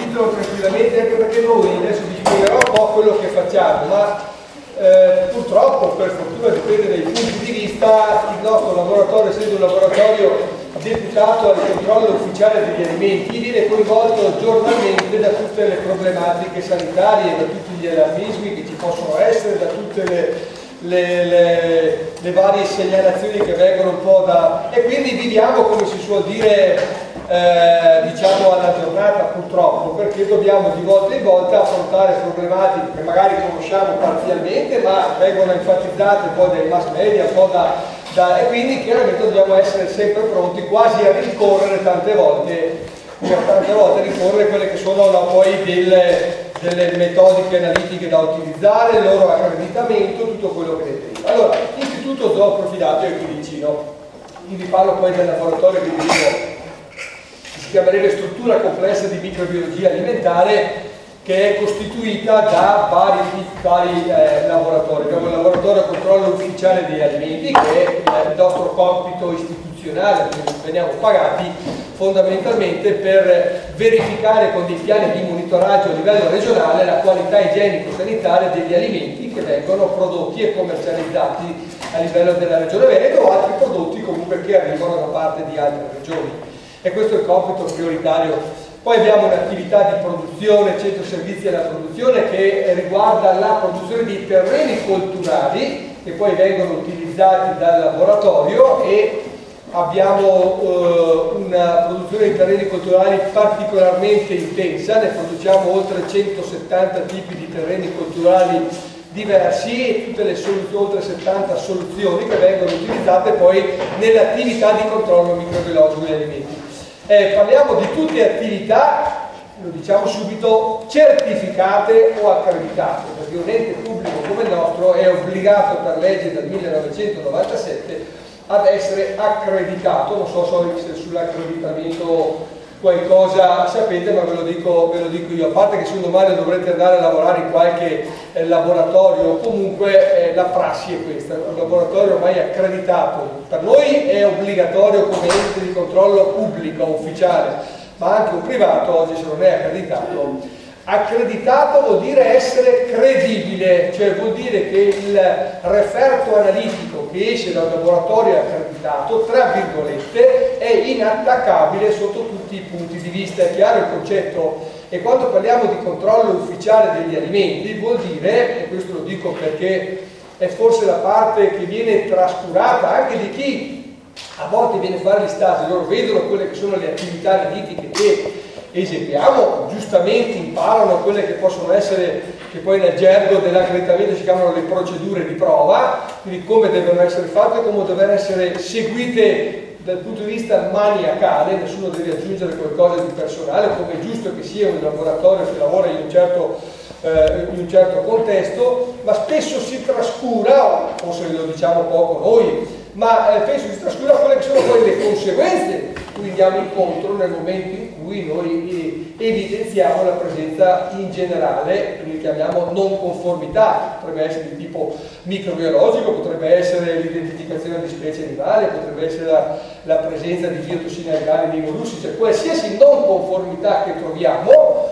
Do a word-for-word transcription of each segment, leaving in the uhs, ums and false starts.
titolo tranquillamente, anche perché noi adesso vi spiegherò un po' quello che facciamo, ma eh, purtroppo, per fortuna dipende dai punti di vista, il nostro laboratorio, essendo un laboratorio deputato al controllo ufficiale degli alimenti, viene coinvolto giornalmente da tutte le problematiche sanitarie, da tutti gli allarmismi che ci possono essere, da tutte le, le, le, le varie segnalazioni che vengono un po' da... e quindi viviamo, come si suol dire, eh, diciamo alla giornata, purtroppo, perché dobbiamo di volta in volta affrontare problematiche che magari conosciamo parzialmente, ma vengono enfatizzate poi dai mass media, un po' da... da e quindi chiaramente dobbiamo essere sempre pronti, quasi a ricorrere tante volte, tante volte ricorrere quelle che sono là poi delle, delle metodiche analitiche da utilizzare, il loro accreditamento, tutto quello che ne deriva. Allora, l'Istituto Zooprofilato è qui vicino, vi parlo poi del laboratorio che dico, si chiamerebbe struttura complessa di microbiologia alimentare, che è costituita da vari, vari eh, laboratori. Abbiamo il laboratorio controllo ufficiale degli alimenti, che è il nostro compito istituzionale, perché veniamo pagati fondamentalmente per verificare con dei piani di monitoraggio a livello regionale la qualità igienico-sanitaria degli alimenti che vengono prodotti e commercializzati a livello della regione Veneto o altri prodotti comunque che arrivano da parte di altre regioni. E questo è il compito prioritario. Poi abbiamo un'attività di produzione, centro servizi alla produzione, che riguarda la produzione di terreni colturali che poi vengono utilizzati dal laboratorio, e abbiamo eh, una produzione di terreni colturali particolarmente intensa, ne produciamo oltre centosettanta tipi di terreni colturali diversi e tutte le soluzioni, oltre settanta soluzioni che vengono utilizzate poi nell'attività di controllo microbiologico degli alimenti. Eh, parliamo di tutte attività, lo diciamo subito, certificate o accreditate, perché un ente pubblico come il nostro è obbligato per legge dal millenovecentonovantasette ad essere accreditato. Non so se sull'accreditamento qualcosa sapete, ma ve lo dico, ve lo dico io. A parte che se un domani dovrete andare a lavorare in qualche eh, laboratorio, comunque eh, la prassi è questa, un laboratorio ormai accreditato. Per noi è obbligatorio come ente di controllo pubblico, ufficiale, ma anche un privato oggi, se non è accreditato. Accreditato vuol dire essere credibile, cioè vuol dire che il referto analitico che esce dal laboratorio accreditato, tra virgolette, è inattaccabile sotto tutti i punti di vista. È chiaro il concetto? E quando parliamo di controllo ufficiale degli alimenti vuol dire, e questo lo dico perché è forse la parte che viene trascurata anche di chi a volte viene a fare gli stasi, loro vedono quelle che sono le attività analitiche che eseguiamo, giustamente imparano quelle che possono essere, che poi nel gergo dell'accreditamento si chiamano le procedure di prova, quindi come devono essere fatte, come devono essere seguite dal punto di vista maniacale, nessuno deve aggiungere qualcosa di personale, come è giusto che sia un laboratorio che lavora in un certo, eh, in un certo contesto, ma spesso si trascura, forse lo diciamo poco noi, ma eh, penso si trascura quelle che sono poi le conseguenze cui andiamo incontro nel momento in cui noi eh, evidenziamo la presenza in generale, quindi chiamiamo non conformità, potrebbe essere di tipo microbiologico, potrebbe essere l'identificazione di specie animali, potrebbe essere la, la presenza di biotossine algali nei molluschi, cioè qualsiasi non conformità che troviamo.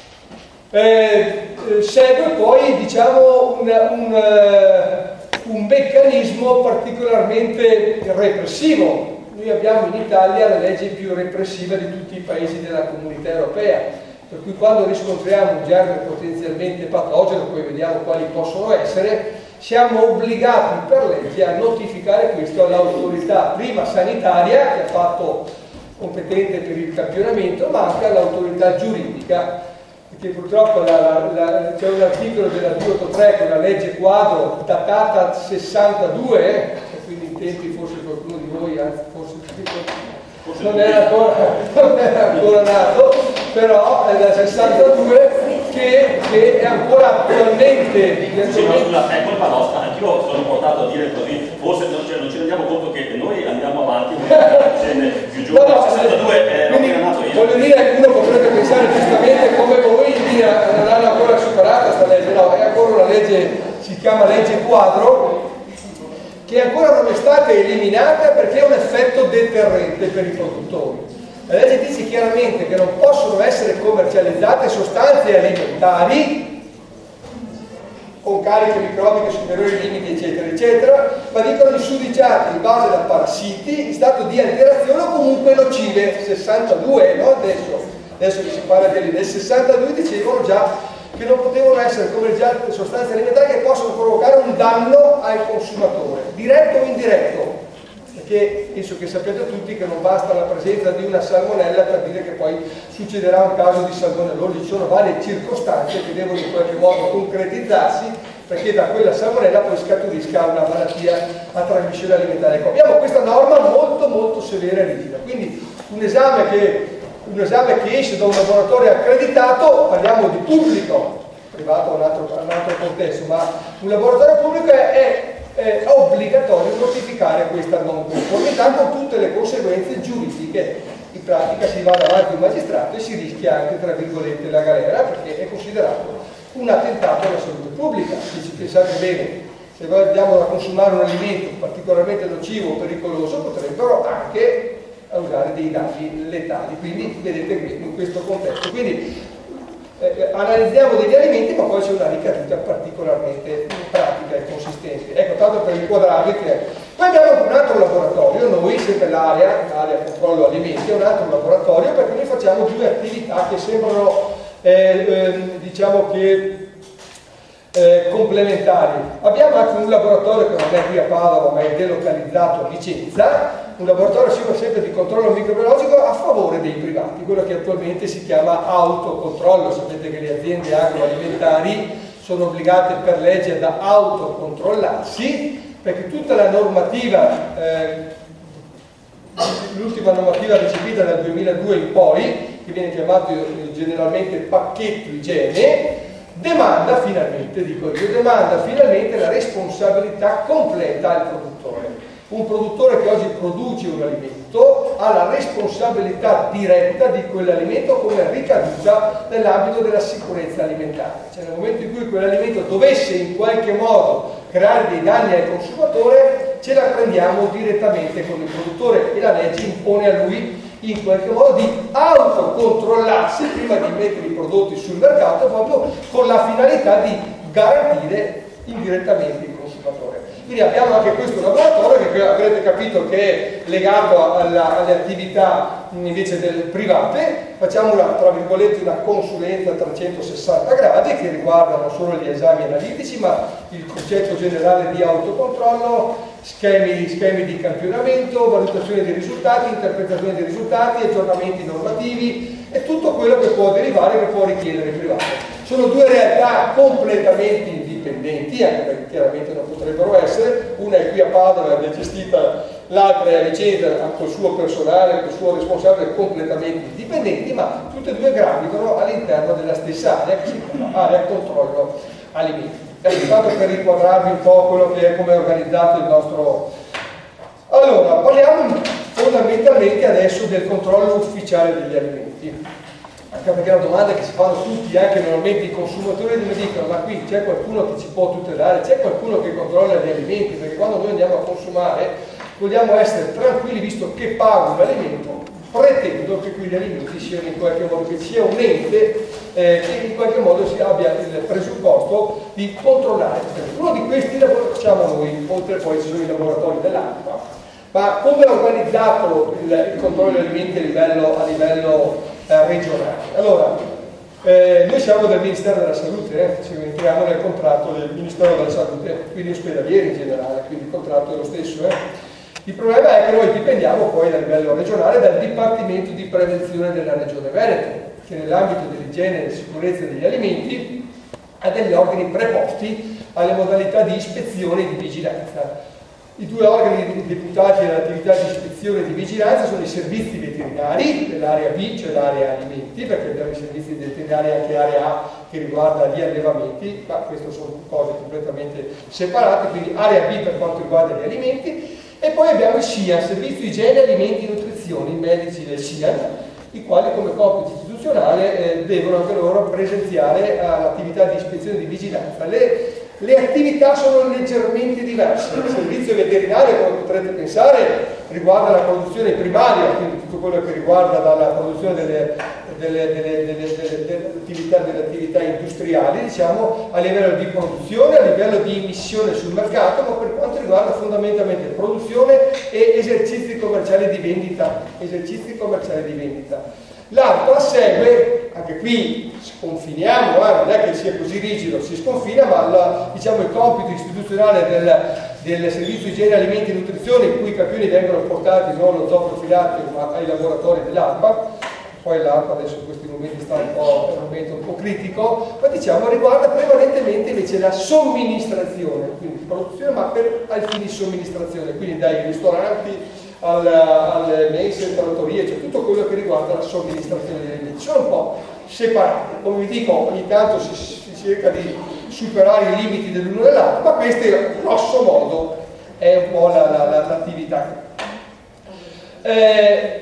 Eh, segue poi diciamo un, un, un meccanismo particolarmente repressivo. Noi abbiamo in Italia la legge più repressiva di tutti i paesi della comunità europea, per cui quando riscontriamo un germe potenzialmente patogeno, poi vediamo quali possono essere, siamo obbligati per legge a notificare questo all'autorità prima sanitaria, che ha fatto competente per il campionamento, ma anche all'autorità giuridica, perché purtroppo la, la, la, c'è un articolo della duecentoottantatré con la legge quadro datata sessantadue, eh, quindi in tempi forse qualcuno di voi, anzi forse, forse non, era ancora, non era ancora nato, però è da sessantadue che, che è ancora attualmente... Sì, no, scusa, è colpa nostra, anch'io sono portato a dire così, forse non, cioè, non ci rendiamo conto che noi andiamo avanti, più giù, no, no, sessantadue è non era nato io. Voglio dire, uno potrebbe pensare giustamente come voi, dire, non hanno ancora superata questa legge, no, è ancora una legge, si chiama legge quadro, che ancora non è stata eliminata perché è un effetto deterrente per i produttori. La legge dice chiaramente che non possono essere commercializzate sostanze alimentari con cariche microbiche superiori ai limiti, eccetera, eccetera, ma dicono insudiciati in base da parassiti in stato di alterazione o comunque nocive. sessantadue, no? Adesso, adesso che si parla di lì, nel sessantadue dicevano già che non potevano essere commercializzate sostanze alimentari che possono provocare un danno al consumatore, diretto o indiretto. Perché penso che sappiate tutti che non basta la presenza di una salmonella per dire che poi succederà un caso di salmonellose, ci sono varie circostanze che devono in qualche modo concretizzarsi perché da quella salmonella poi scaturisca una malattia a trasmissione alimentare. Ecco, abbiamo questa norma molto molto severa e rigida, quindi un esame che, un esame che esce da un laboratorio accreditato, parliamo di pubblico, privato è un altro, un altro contesto, ma un laboratorio pubblico è, è è obbligatorio notificare questa non conformità con tutte le conseguenze giuridiche. In pratica si va davanti a un magistrato e si rischia anche, tra virgolette, la galera, perché è considerato un attentato alla salute pubblica. Se ci pensate bene, se noi andiamo a consumare un alimento particolarmente nocivo o pericoloso, potrebbero anche usare dei danni letali. Quindi vedete in questo contesto. Quindi, Eh, analizziamo degli alimenti, ma poi c'è una ricaduta particolarmente pratica e consistente. Ecco, tanto per inquadrarvi che poi abbiamo un altro laboratorio, noi sempre l'area, l'area controllo alimenti, è un altro laboratorio perché noi facciamo due attività che sembrano eh, eh, diciamo che eh, complementari. Abbiamo anche un laboratorio che non è qui a Padova ma è delocalizzato a Vicenza, un laboratorio sempre di controllo microbiologico a favore dei privati, quello che attualmente si chiama autocontrollo. Sapete che le aziende agroalimentari sono obbligate per legge ad autocontrollarsi, perché tutta la normativa, eh, l'ultima normativa recepita dal duemiladue in poi, che viene chiamato generalmente pacchetto igiene, demanda finalmente, dico io, demanda finalmente la responsabilità completa al produttore. Un produttore che oggi produce un alimento ha la responsabilità diretta di quell'alimento come ricaduta nell'ambito della sicurezza alimentare. Cioè nel momento in cui quell'alimento dovesse in qualche modo creare dei danni al consumatore, ce la prendiamo direttamente con il produttore e la legge impone a lui in qualche modo di autocontrollarsi prima di mettere i prodotti sul mercato, proprio con la finalità di garantire indirettamente il consumatore. Quindi abbiamo anche questo laboratorio che avrete capito che è legato alla, alle attività invece delle private. Facciamo una, tra virgolette, una consulenza a trecentosessanta gradi che riguarda non solo gli esami analitici ma il concetto generale di autocontrollo, schemi, schemi di campionamento, valutazione dei risultati, interpretazione dei risultati, aggiornamenti normativi e tutto quello che può derivare, che può richiedere il privato. Sono due realtà completamente indipendenti, anche perché chiaramente non potrebbero essere, una è qui a Padova ed è gestita, l'altra è a Vicenza col suo personale, col suo responsabile, completamente indipendenti, ma tutte e due gravitano all'interno della stessa area che si chiama area controllo alimenti. È stato per inquadrarvi un po' quello che è, come è organizzato il nostro. Allora, parliamo fondamentalmente adesso del controllo ufficiale degli alimenti. Anche perché è una domanda che si fanno tutti, anche normalmente i consumatori mi dicono: ma qui c'è qualcuno che ci può tutelare, c'è qualcuno che controlla gli alimenti? Perché quando noi andiamo a consumare vogliamo essere tranquilli, visto che pago un alimento, pretendo che quegli alimenti siano in qualche modo, che sia un ente eh, che in qualche modo si abbia il presupposto di controllare. Uno di questi lavori facciamo noi, oltre poi ci sono i laboratori dell'ANPA. Ma come è organizzato il, il controllo degli alimenti a livello, a livello eh, regionale? Allora, eh, noi siamo del Ministero della Salute, eh, ci entriamo nel contratto del Ministero della Salute, quindi ospedalieri in generale, quindi il contratto è lo stesso. Eh. Il problema è che noi dipendiamo poi a livello regionale dal Dipartimento di Prevenzione della Regione Veneto, che nell'ambito dell'igiene e della sicurezza degli alimenti ha degli organi preposti alle modalità di ispezione e di vigilanza. I due organi deputati all'attività di ispezione e di vigilanza sono i servizi veterinari dell'area B, cioè l'area alimenti, perché abbiamo i servizi veterinari anche area A che riguarda gli allevamenti, ma queste sono cose completamente separate, quindi area B per quanto riguarda gli alimenti, e poi abbiamo il SIAN, Servizio Igiene, Alimenti e Nutrizione, i medici del SIAN, i quali come compito istituzionale eh, devono anche loro presenziare all'attività di ispezione e di vigilanza. Le, Le attività sono leggermente diverse. Il servizio veterinario, come potrete pensare, riguarda la produzione primaria, quindi tutto quello che riguarda dalla produzione delle, delle, delle, delle, delle, delle, attività, delle attività industriali, diciamo, a livello di produzione, a livello di emissione sul mercato, ma per quanto riguarda fondamentalmente produzione e esercizi commerciali di vendita. Esercizi commerciali di vendita. L'ARPA segue, anche qui sconfiniamo, eh, non è che sia così rigido, si sconfina, ma la, diciamo, il compito istituzionale del, del servizio igiene, alimenti e nutrizione, in cui i campioni vengono portati non allo zoo profilattico ma ai laboratori dell'ARPA. Poi l'ARPA adesso in questi momenti sta un po', è un momento un po' critico, ma diciamo riguarda prevalentemente invece la somministrazione, quindi produzione ma per al fini di somministrazione, quindi dai ristoranti Al, alle mense, trattorie, cioè tutto quello che riguarda la somministrazione degli alimenti. Sono un po' separati, come vi dico, ogni tanto si, si cerca di superare i limiti dell'uno e dell'altro, ma questa grosso modo è un po' la, la, la, l'attività. Eh,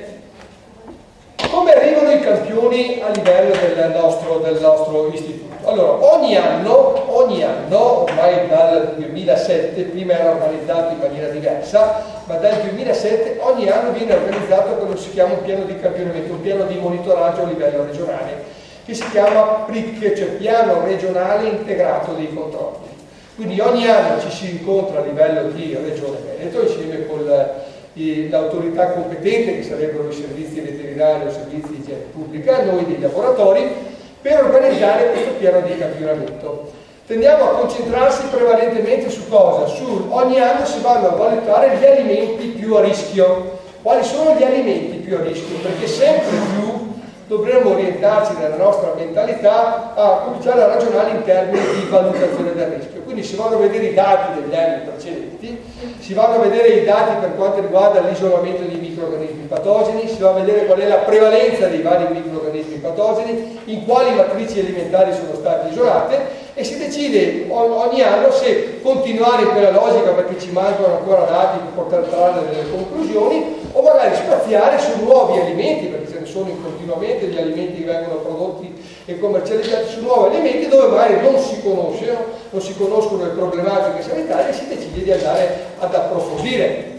come arrivano i campioni a livello del nostro, del nostro istituto? Allora, ogni anno, ogni anno, ormai dal duemilasette, prima era organizzato in maniera diversa, ma dal duemilasette ogni anno viene organizzato quello che si chiama un piano di campionamento, un piano di monitoraggio a livello regionale, che si chiama P R I C, cioè Piano Regionale Integrato dei Controlli. Quindi ogni anno ci si incontra a livello di Regione Veneto, insieme con l'autorità competente, che sarebbero i servizi veterinari o i servizi di igiene pubblica, noi dei laboratori, per organizzare questo piano di campionamento. Tendiamo a concentrarsi prevalentemente su cosa? Su, ogni anno si vanno a valutare gli alimenti più a rischio. Quali sono gli alimenti più a rischio? Perché sempre più dovremmo orientarci nella nostra mentalità a cominciare a ragionare in termini di valutazione del rischio. Quindi si vanno a vedere i dati degli anni precedenti, si vanno a vedere i dati per quanto riguarda l'isolamento di microrganismi patogeni, si va a vedere qual è la prevalenza dei vari microrganismi patogeni, in quali matrici alimentari sono state isolate, e si decide ogni anno se continuare in quella logica perché ci mancano ancora dati per poter trarre delle conclusioni, o magari spaziare su nuovi alimenti, perché ce ne sono continuamente gli alimenti che vengono prodotti e commercializzati, su nuovi alimenti dove magari non si conoscono, non si conoscono le problematiche sanitarie, e si decide di andare ad approfondire.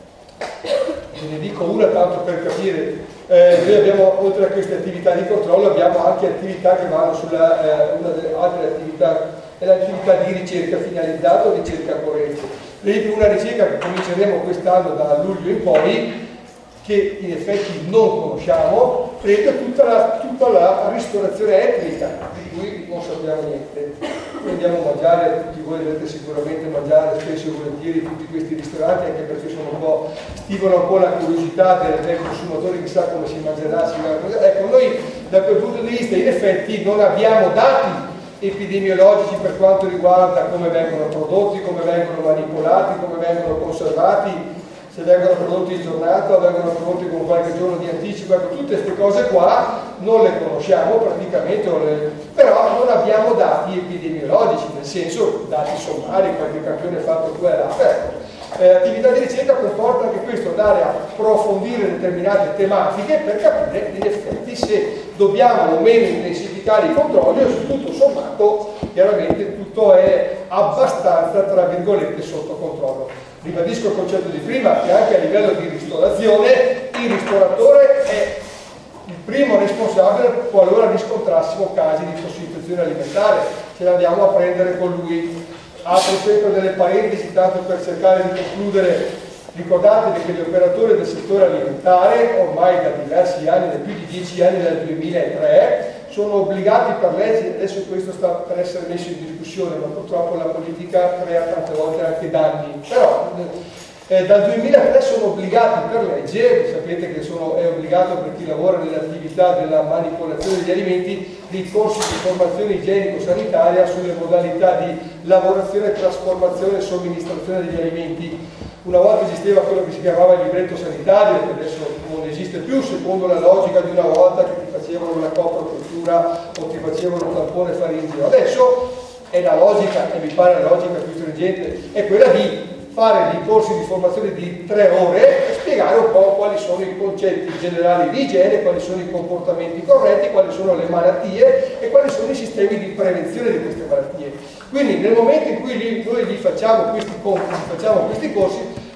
Ve ne dico una tanto per capire. Eh, noi abbiamo, oltre a queste attività di controllo, abbiamo anche attività che vanno sulla, eh, una delle altre attività, è l'attività di ricerca finalizzata o ricerca corrente. Vedete, una ricerca che cominceremo quest'anno da luglio in poi, che in effetti non conosciamo, prende tutta la, tutta la ristorazione etnica, di cui non sappiamo niente. Noi andiamo a mangiare, tutti voi dovete sicuramente mangiare spesso e volentieri in tutti questi ristoranti, anche perché sono un po', stimolano un po' la curiosità del, del consumatore, chissà come si mangerà, si mangerà. Ecco, noi da quel punto di vista in effetti non abbiamo dati epidemiologici per quanto riguarda come vengono prodotti, come vengono manipolati, come vengono conservati, se vengono prodotti in giornata o vengono prodotti con qualche giorno di anticipo. Ecco, tutte queste cose qua non le conosciamo praticamente, però non abbiamo dati epidemiologici, nel senso dati sommari, qualche campione fatto qua e là. Ecco, eh, attività di ricerca comporta anche questo, andare a approfondire determinate tematiche per capire in effetti se dobbiamo o meno intensificare i controlli, o se tutto sommato chiaramente tutto è abbastanza, tra virgolette, sotto controllo. Ribadisco il concetto di prima, che anche a livello di ristorazione il ristoratore è il primo responsabile qualora riscontrassimo casi di tossificazione alimentare, ce l'andiamo a prendere con lui. Apro sempre delle parentesi tanto per cercare di concludere. Ricordatevi che gli operatori del settore alimentare ormai da diversi anni, da più di dieci anni, dal duemilatré, sono obbligati per legge, adesso questo sta per essere messo in discussione, ma purtroppo la politica crea tante volte anche danni, però eh, dal duemilatré sono obbligati per legge, sapete che sono, è obbligato per chi lavora nell'attività della manipolazione degli alimenti, dei corsi di formazione igienico-sanitaria sulle modalità di lavorazione, trasformazione e somministrazione degli alimenti. Una volta esisteva quello che si chiamava il libretto sanitario, che adesso non esiste più, secondo la logica di una volta, che ti facevano una coprocultura o ti facevano un tampone faringeo. Adesso è la logica, e mi pare la logica più stringente, è quella di fare dei corsi di formazione di tre ore e spiegare un po' quali sono i concetti generali di igiene, quali sono i comportamenti corretti, quali sono le malattie e quali sono i sistemi di prevenzione di queste malattie. Quindi nel momento in cui noi gli facciamo questi compiti, facciamo questi corsi,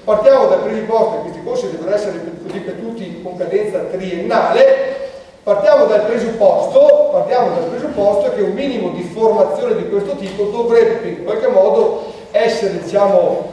partiamo dal presupposto che questi corsi devono essere ripetuti con cadenza triennale, partiamo dal presupposto, partiamo dal presupposto che un minimo di formazione di questo tipo dovrebbe in qualche modo essere, diciamo,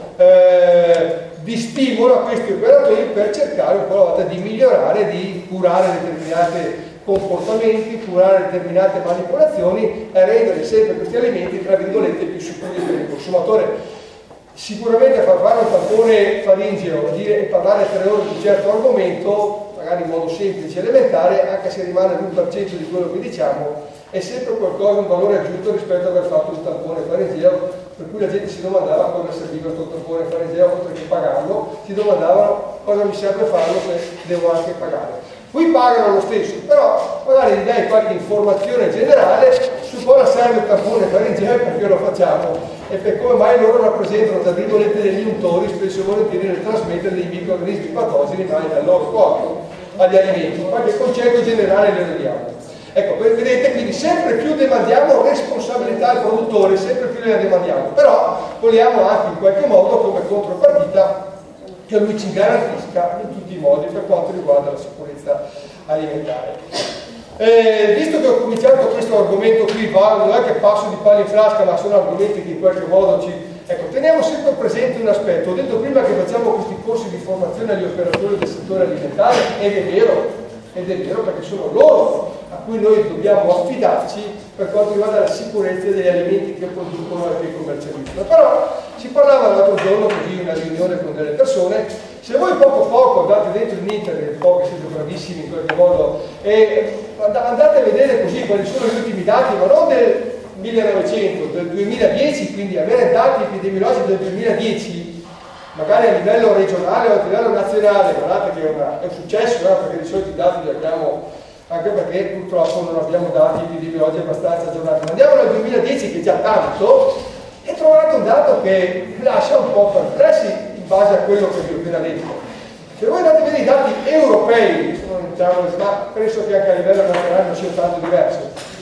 eh, di stimolo a questi operatori per cercare un po' alla volta di migliorare, di curare determinati comportamenti, curare determinate manipolazioni e rendere sempre questi alimenti, tra virgolette, più sicuri per il consumatore. Sicuramente far fare un tampone faringeo e parlare tre ore di un certo argomento, magari in modo semplice e elementare, anche se rimane l'uno per cento di quello che diciamo, è sempre qualcosa, un valore aggiunto rispetto ad aver fatto un tampone faringeo, per cui la gente si domandava cosa serviva questo tampone faringeo, oltre che pagarlo, si domandavano cosa mi serve farlo se devo anche pagare. Qui pagano lo stesso, però magari gli dai qualche informazione generale su cosa serve il tampone faringeo, perché lo facciamo e per come mai loro rappresentano, tra virgolette, degli untori spesso e volentieri nel trasmettere dei microorganismi patogeni mai dal loro corpo agli alimenti. Qualche concetto generale lo diamo. Ecco, vedete, quindi sempre più demandiamo responsabilità al produttore, sempre più le demandiamo, però vogliamo anche in qualche modo come contropartita che lui ci garantisca in tutti i modi per quanto riguarda la sicurezza alimentare. Eh, visto che ho cominciato questo argomento qui, va, non è che passo di palla in frasca, ma sono argomenti che in qualche modo ci... Ecco, teniamo sempre presente un aspetto. Ho detto prima che facciamo questi corsi di formazione agli operatori del settore alimentare, ed è vero, ed è vero perché sono loro a cui noi dobbiamo affidarci per quanto riguarda la sicurezza degli alimenti che producono e che commercializzano. Però si parlava l'altro giorno così in una riunione con delle persone, se voi poco poco andate dentro in internet, poi che siete bravissimi in qualche modo, e andate a vedere così quali sono gli ultimi dati, ma non del millenovecento, del duemiladieci, quindi avere dati epidemiologici del duemiladieci, magari a livello regionale o a livello nazionale, guardate che è, una, è un successo, eh, perché di solito i dati li abbiamo, anche perché purtroppo non abbiamo dati epidemiologici abbastanza aggiornati. Ma andiamo al duemiladieci, che è già tanto, e trovate un dato che lascia un po' perplessi in base a quello che vi ho appena detto. Se voi andate a vedere i dati europei, se non diciamo, ma penso che anche a livello nazionale non sia tanto diverso,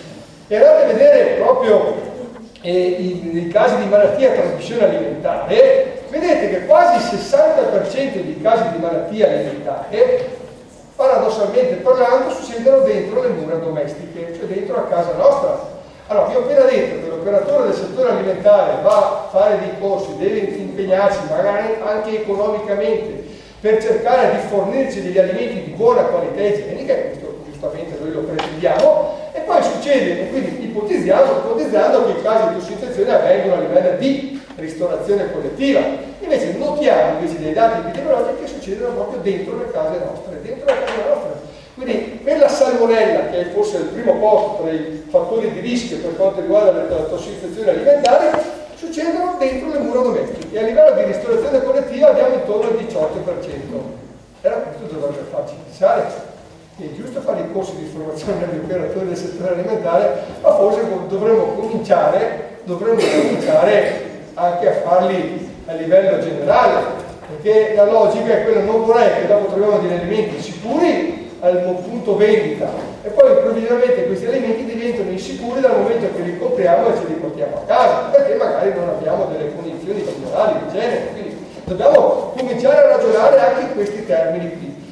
e andate a vedere proprio eh, i, i casi di malattia a trasmissione alimentare, vedete che quasi il sessanta per cento dei casi di malattia alimentare, paradossalmente parlando, succedono dentro le mura domestiche, cioè dentro a casa nostra. Allora, vi ho appena detto che l'operatore del settore alimentare va a fare dei corsi, deve impegnarsi magari anche economicamente per cercare di fornirci degli alimenti di buona qualità igienica, e questo giustamente noi lo pretendiamo, e poi succede, e quindi ipotizziamo, ipotizzando che i casi di tossinfezione avvengono a livello di ristorazione collettiva. Invece notiamo invece dei dati epidemiologici che succedono proprio dentro le case nostre, dentro le case nostre. Quindi per la salmonella, che è forse il primo posto tra i fattori di rischio per quanto riguarda la tossinfezione alimentare, succedono dentro le mura domestiche, e a livello di ristorazione collettiva abbiamo intorno al diciotto per cento. E allora questo dovrebbe farci pensare che è giusto fare i corsi di formazione agli operatori del settore alimentare, ma forse dovremmo cominciare, dovremmo cominciare anche a farli a livello generale, perché la logica è quella: non vorrei che dopo troviamo degli alimenti sicuri al punto vendita e poi improvvisamente questi alimenti diventano insicuri dal momento che li compriamo e ce li portiamo a casa, perché magari non abbiamo delle condizioni generali di genere. Quindi dobbiamo cominciare a ragionare anche in questi termini qui.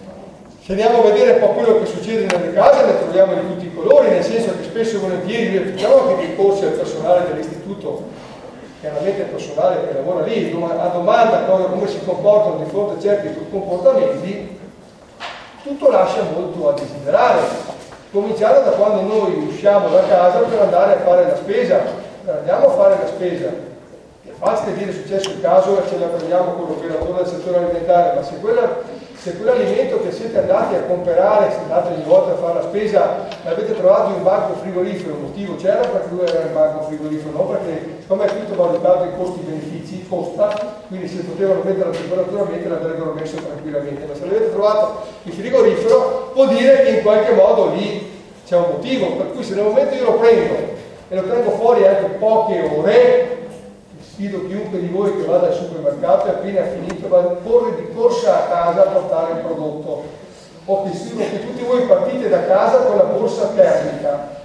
Se andiamo a vedere un po' quello che succede nelle case, ne troviamo di tutti i colori, nel senso che spesso e volentieri noi facciamo anche dei corsi al personale dell'istituto, chiaramente il personale che lavora lì, a domanda come si comportano di fronte a certi comportamenti. Tutto lascia molto a desiderare, cominciando da quando noi usciamo da casa per andare a fare la spesa. Andiamo a fare la spesa, è facile dire: è successo il caso e ce la prendiamo con l'operatore del settore alimentare, ma se, quella, se quell'alimento che siete andati a comprare, siete andati ogni volta a fare la spesa, l'avete trovato in un banco frigorifero, il motivo c'era perché lui era in banco frigorifero, non perché, come è tutto valutato in costi-benefici, costa, quindi se potevano mettere la temperatura ambiente l'avrebbero messo tranquillamente, ma se l'avete trovato in frigorifero vuol dire che in qualche modo lì c'è un motivo, per cui se nel momento io lo prendo e lo tengo fuori anche poche ore, sfido chiunque di voi che vada al supermercato e appena finito va corre di corsa a casa a portare il prodotto, o che, che tutti voi partite da casa con la borsa termica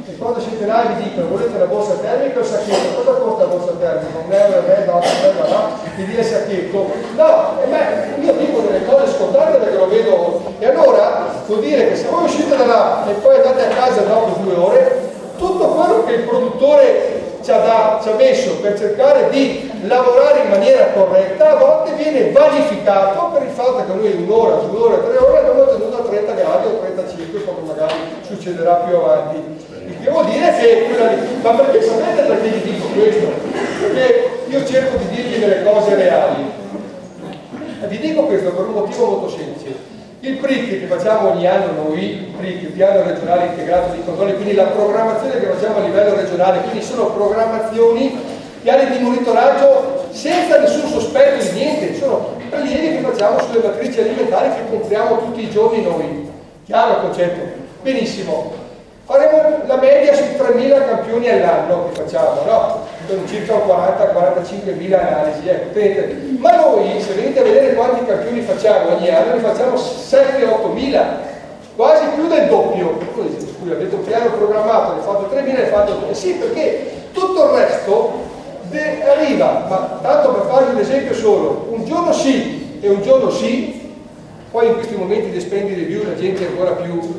E quando siete là vi dicono volete la borsa termica o il sacchetto? Cosa costa la borsa termica? Un euro e mezzo, otto euro, là, mi dia il sacchetto. No, e beh, io dico delle cose scontate perché lo vedo. E allora vuol dire che se voi uscite da là e poi andate a casa dopo due ore, tutto quello che il produttore ci ha, da, ci ha messo per cercare di lavorare in maniera corretta, a volte viene vanificato per il fatto che noi un'ora, due ore, tre ore abbiamo tenuto a trenta gradi o trentacinque, come magari succederà più avanti. Il che vuol dire che quella lì, ma perché sapete perché vi dico questo? Perché io cerco di dirvi delle cose reali. E vi dico questo per un motivo molto semplice. Il P R I C che facciamo ogni anno noi, il P R I C, il piano regionale integrato di controlli, quindi la programmazione che facciamo a livello regionale, quindi sono programmazioni, piani di monitoraggio senza nessun sospetto di niente, sono prelievi che facciamo sulle matrici alimentari che compriamo tutti i giorni noi. Chiaro il concetto? Benissimo. Faremo la media sui tremila campioni all'anno che facciamo, no? Sono circa quaranta quarantacinquemila analisi, ecco, tenete. Ma noi, se venite a vedere quanti campioni facciamo ogni anno, ne facciamo sette ottomila, quasi più del doppio. Scusa, avete un piano programmato, ne fate tremila e fate ottomila. Sì, perché tutto il resto de- arriva, ma tanto per farvi un esempio solo, un giorno sì e un giorno sì, poi in questi momenti di spendi review la gente è ancora più...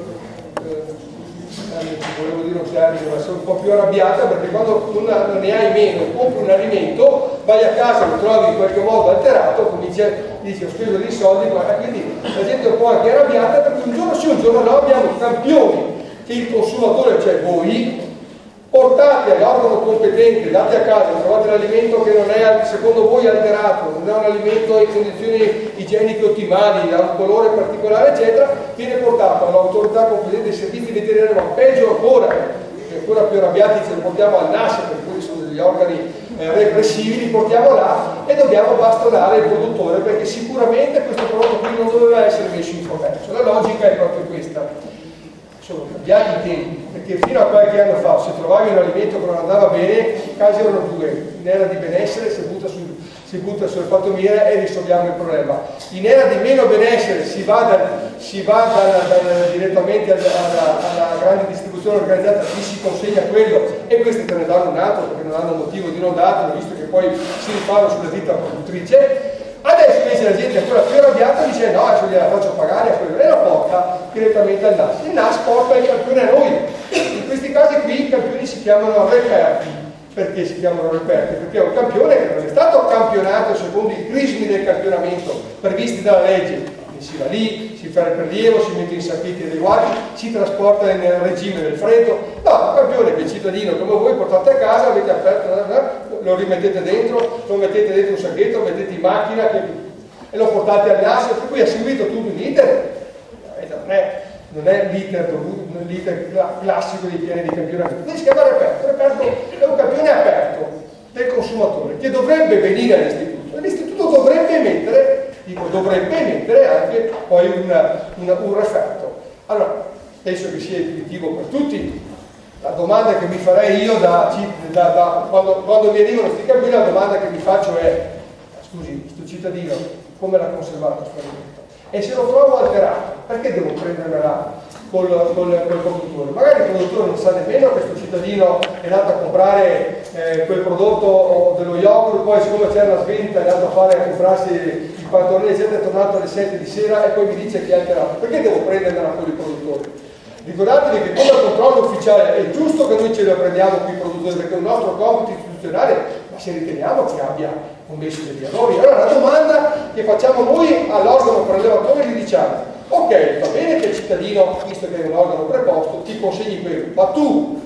volevo dire un termine, ma sono un po' più arrabbiata perché quando tu non ne hai meno e compri un alimento, vai a casa, lo trovi in qualche modo alterato, cominci a dici ho speso dei soldi, ma quindi la gente è un po' anche arrabbiata perché un giorno sì, un giorno no abbiamo campioni che il consumatore, cioè voi, portate all'organo competente, date a casa, trovate l'alimento che non è secondo voi alterato, non è un alimento in condizioni igieniche ottimali, ha un colore particolare, eccetera, viene portato all'autorità competente dei servizi veterinari, ma peggio ancora, che ancora più arrabbiati ce lo portiamo al N A S, per cui sono degli organi eh, repressivi, li portiamo là e dobbiamo bastonare il produttore perché sicuramente questo prodotto qui non doveva essere messo in commercio. La logica è proprio questa. Sono cambiati i tempi, perché fino a qualche anno fa se trovavi un alimento che non andava bene, i casi erano due: in era di benessere si butta, sul, si butta sulle pattumiere e risolviamo il problema, in era di meno benessere si va, da, si va da, da, direttamente alla, alla, alla grande distribuzione organizzata, chi si consegna quello e questi te ne danno un altro perché non hanno motivo di non darlo, visto che poi si rifanno sulla ditta produttrice. Adesso invece la gente è ancora più arrabbiata e dice no, adesso gliela faccio pagare a quello e lo porta direttamente al N A S. Il N A S porta il campione a noi. In questi casi qui i campioni si chiamano reperti. Perché si chiamano reperti? Perché è un campione che non è stato campionato secondo i crismi del campionamento previsti dalla legge. Si va lì, si fa il prelievo, si mette in sacchetti adeguati, si trasporta nel regime del freddo. No, un campione che il cittadino come voi portate a casa, avete aperto, lo rimettete dentro, lo mettete dentro un sacchetto, lo mettete in macchina che, e lo portate al N A S, per cui ha seguito tutto l'iter. Non è, non è l'iter, l'iter classico dei piani di campionato. Quindi si chiama reperto. Reperto è un campione aperto del consumatore che dovrebbe venire all'istituto. L'istituto dovrebbe mettere Dico, dovrebbe mettere anche poi una, una, un referto. Allora, penso che sia intuitivo per tutti. La domanda che mi farei io da, da, da quando, quando mi arrivano questi campioni, la domanda che mi faccio è: scusi, questo cittadino come l'ha conservato questo alimento? E se lo trovo alterato, perché devo prendermela col, col, col produttore? Magari il produttore non sa nemmeno che questo cittadino è andato a comprare eh, quel prodotto dello yogurt, poi siccome c'era una svendita è andato a fare a comprarsi il pantalone, eccetera, è tornato alle sette di sera e poi mi dice che è alterato. Perché devo prendermela con i produttori? Ricordatevi che come controllo ufficiale è giusto che noi ce la prendiamo con i produttori, perché è un nostro compito istituzionale, ma se riteniamo che abbia commesso degli errori. Allora la domanda che facciamo noi all'organo prelevatore gli diciamo: ok, va bene che il cittadino, visto che è un organo preposto, ti consegni quello, ma tu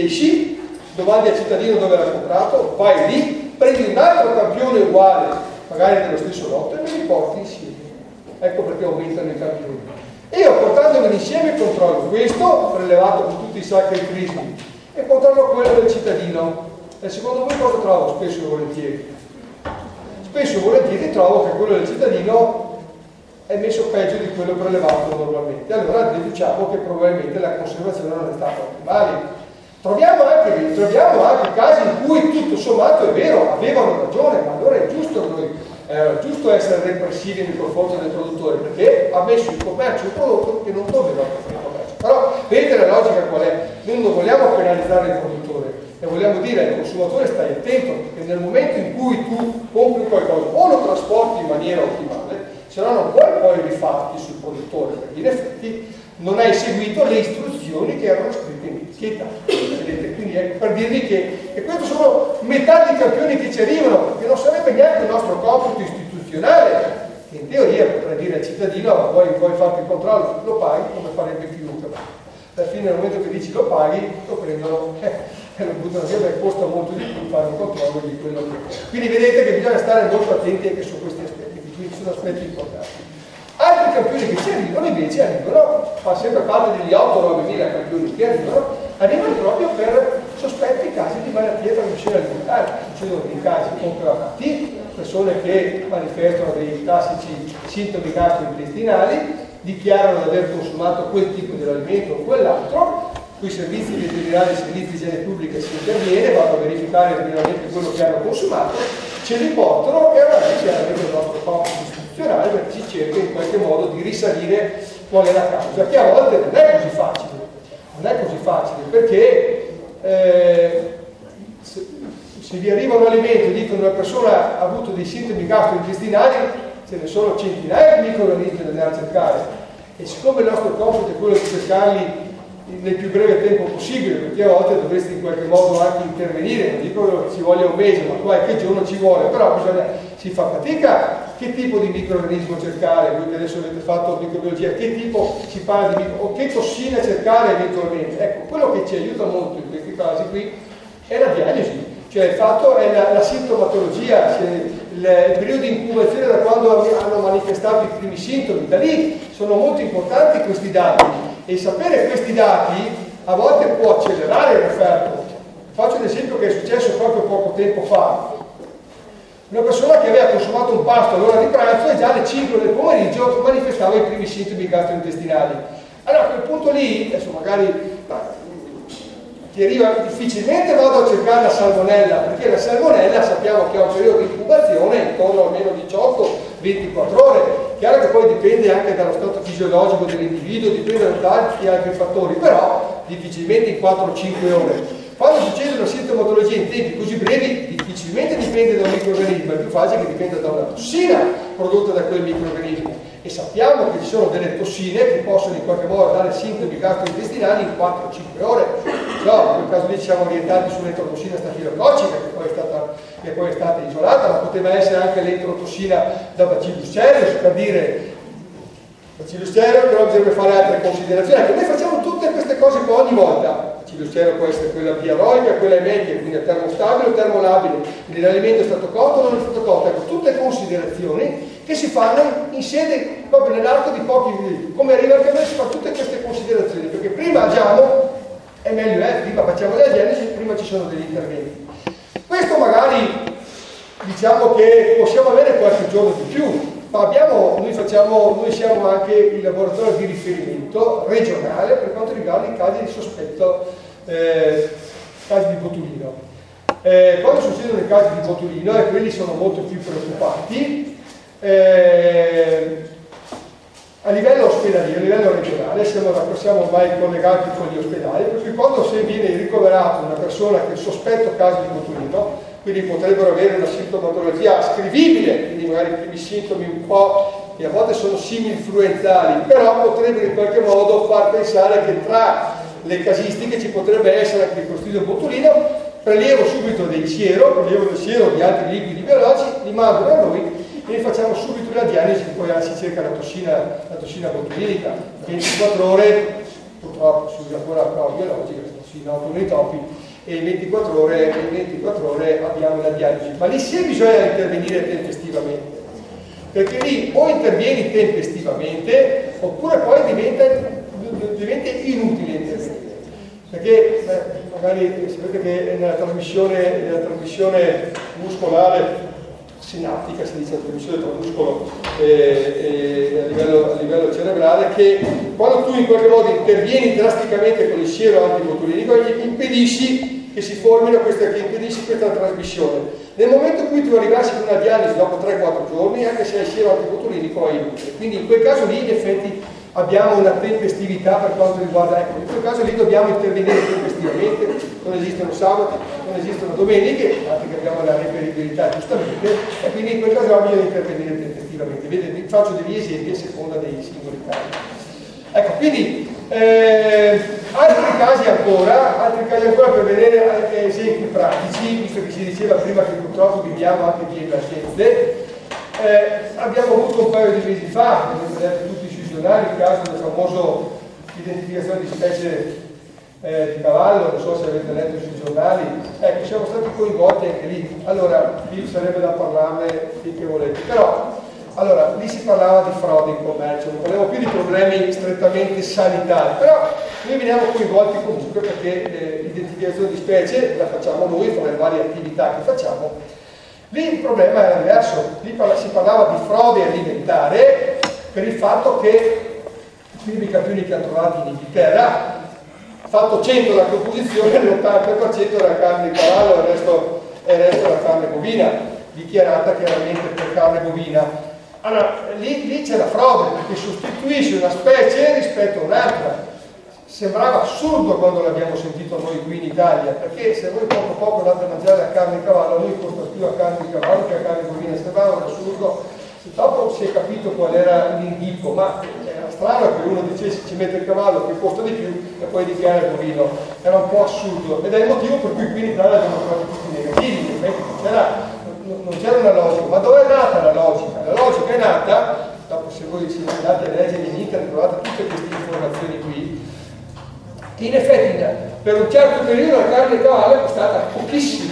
esci, domandi al cittadino dove l'ha comprato, vai lì, prendi un altro campione uguale, magari dello stesso lotto, e me li porti insieme. Ecco perché aumentano i campioni. E io portandoli insieme controllo questo, prelevato con tutti i sacri crismi, e controllo quello del cittadino. E secondo voi cosa trovo spesso e volentieri? Spesso e volentieri trovo che quello del cittadino è messo peggio di quello prelevato normalmente. Allora deduciamo che probabilmente la conservazione non è stata ottimale. Troviamo anche, troviamo anche casi in cui tutto sommato è vero, avevano ragione, ma allora è giusto noi. Era giusto essere repressivi nei confronti del produttore perché ha messo in commercio un prodotto che non doveva essere in commercio. Però vedete la logica qual è? Noi non vogliamo penalizzare il produttore, e vogliamo dire al consumatore stai attento, perché nel momento in cui tu compri qualcosa o lo trasporti in maniera ottimale, se no non puoi poi rifarti sul produttore, perché in effetti non hai seguito le istruzioni che erano scritte in etichetta. Quindi ecco, per dirvi che, che questi sono metà dei campioni che ci arrivano, che non sarebbe neanche il nostro compito istituzionale, che in teoria potrei dire al cittadino vuoi, vuoi farti il controllo, lo paghi come farebbe chiunque. Alla fine nel momento che dici lo paghi, lo prendono eh, e lo buttano via perché costa molto di più fare un controllo di quello che... Quindi vedete che bisogna stare molto attenti anche su questi aspetti, quindi sono aspetti importanti. Altri campioni che ci arrivano invece arrivano, fa sempre parte degli otto nove mila campioni che arrivano, arrivano proprio per sospetti casi di malattie trasmissione alimentare. Succedono dei casi conclamati, persone che manifestano dei classici sintomi gastrointestinali, dichiarano di aver consumato quel tipo di alimento o quell'altro, qui i servizi veterinari e i servizi di igiene pubblica si interviene, vanno a verificare veramente quello che hanno consumato, ci riportano e allora chiaramente il nostro compito istituzionale perché si cerca in qualche modo di risalire qual è la causa, che a volte non è così facile, non è così facile perché eh, se, se vi arriva un alimento e dicono che una persona ha avuto dei sintomi gastrointestinali, ce ne sono centinaia di microorganismi da andare a cercare e siccome il nostro compito è quello di cercarli nel più breve tempo possibile, perché a volte dovreste in qualche modo anche intervenire, non dico che ci voglia un mese, ma qualche giorno ci vuole, però bisogna, si fa fatica che tipo di microorganismo cercare, voi che adesso avete fatto microbiologia, che tipo si parla di micro, o che tossina cercare eventualmente. Ecco, quello che ci aiuta molto in questi casi qui è la diagnosi, cioè il fatto è la, la sintomatologia, il, il periodo di incubazione da quando hanno manifestato i primi sintomi, da lì sono molto importanti questi dati. E sapere questi dati a volte può accelerare il referto. Faccio un esempio che è successo proprio poco tempo fa. Una persona che aveva consumato un pasto all'ora di pranzo e già alle cinque del pomeriggio manifestava i primi sintomi gastrointestinali. Allora a quel punto lì, adesso magari ma, ti arriva, difficilmente vado a cercare la salmonella, perché la salmonella sappiamo che ha un periodo di incubazione intorno a almeno diciotto ventiquattro ore. Chiaro che poi dipende anche dallo stato fisiologico dell'individuo, dipende da tanti altri fattori, però difficilmente in quattro cinque ore. Quando succede una sintomatologia in tempi così brevi, difficilmente dipende da un microrganismo, è più facile che dipenda da una tossina prodotta da quel microrganismo. E sappiamo che ci sono delle tossine che possono in qualche modo dare sintomi gastrointestinali in quattro cinque ore. No, in quel caso lì ci siamo orientati sull'enterotossina stafilococcica, che poi è stata, che poi è stata isolata, ma poteva essere anche l'enterotossina da Bacillus cereus, per dire Bacillus cereus, però bisogna fare altre considerazioni. Ecco, noi facciamo tutte queste cose qua ogni volta. Bacillus cereus può essere quella biaroica, quella emetica, quindi è termostabile o termolabile, quindi l'alimento è stato cotto o non è stato cotto. Ecco, tutte considerazioni che si fanno in sede, proprio nell'arco di pochi minuti. Come arriva anche a noi si fa tutte queste considerazioni, perché prima agiamo, è meglio, eh, prima facciamo le diagnosi, prima ci sono degli interventi. Questo magari diciamo che possiamo avere qualche giorno di più, ma abbiamo, noi, facciamo, noi siamo anche il laboratorio di riferimento regionale per quanto riguarda i casi di sospetto, eh, casi di botulino. Eh, quando succedono i casi di botulino, e quelli sono molto più preoccupati, eh, a livello ospedaliero, a livello regionale, siamo, siamo ormai collegati con gli ospedali, per cui quando se viene ricoverata una persona che sospetta caso di botulino, quindi potrebbero avere una sintomatologia ascrivibile, quindi magari i primi sintomi un po' che a volte sono simil-influenzali, però potrebbero in qualche modo far pensare che tra le casistiche ci potrebbe essere anche il clostridio botulino, prelievo subito del siero, prelievo del siero di altri liquidi biologici, li mandano a noi e facciamo subito la diagnosi, poi si cerca la tossina, la tossina botulinica, ventiquattro ore, purtroppo si usa ancora la prova biologica, si notano i topi, e in ventiquattro ore, in ventiquattro ore abbiamo la diagnosi. Ma lì sì bisogna intervenire tempestivamente, perché lì o intervieni tempestivamente, oppure poi diventa, diventa inutile intervenire. Perché eh, magari sapete che nella trasmissione, nella trasmissione muscolare sinaptica, si dice la trasmissione tra muscolo e, e a, livello, a livello cerebrale, che quando tu in qualche modo intervieni drasticamente con il siero antibotulinico impedisci che si formino queste, che impedisci questa trasmissione. Nel momento in cui tu arrivassi ad una diagnosi dopo tre quattro giorni, anche se hai siero antibotulinico hai inutile. Quindi in quel caso lì in effetti abbiamo una tempestività per quanto riguarda, ecco, in quel caso lì dobbiamo intervenire tempestivamente, non esistono sabati, non esistono domeniche, anche che abbiamo la reperibilità giustamente, e quindi in quel caso bisogna intervenire tempestivamente. Vedete, vi faccio degli esempi a seconda dei singoli casi. Ecco, quindi eh, altri casi ancora, altri casi ancora per vedere anche esempi pratici, visto che si diceva prima che purtroppo viviamo anche di emergenze. Eh, abbiamo avuto un paio di mesi fa, come avete letto tutti sui giornali, il caso del famoso identificazione di specie eh, di cavallo, non so se avete letto sui giornali, ecco, siamo stati coinvolti anche lì. Allora, lì sarebbe da parlarne finché volete, però allora, lì si parlava di frode in commercio, non parliamo più di problemi strettamente sanitari, però noi veniamo coinvolti comunque perché eh, l'identificazione di specie la facciamo noi fra le varie attività che facciamo. Lì il problema era diverso, lì si parlava di frode alimentare per il fatto che i primi campioni che hanno trovato in Inghilterra, fatto cento la composizione, l'ottanta per cento era carne di cavallo e il resto, il resto era carne bovina, dichiarata chiaramente per carne bovina. Allora, lì, lì c'è la frode, perché sostituisce una specie rispetto a un'altra. Sembrava assurdo quando l'abbiamo sentito noi qui in Italia, perché se voi poco a poco andate a mangiare la carne di cavallo, a noi costa più la carne di cavallo che la carne bovina, sembrava un assurdo. Dopo si è capito qual era l'inghippo, ma era strano che uno dicesse ci mette il cavallo che costa di più e poi dichiara il bovino. Era un po' assurdo, ed è il motivo per cui qui in Italia abbiamo trovato tutti negativi, in effetti c'era non c'era una logica, ma dove è nata la logica? La logica è nata, dopo se voi siete andati a leggere in internet trovate tutte queste informazioni qui, che in effetti per un certo periodo la carne di cavallo è costata pochissimo.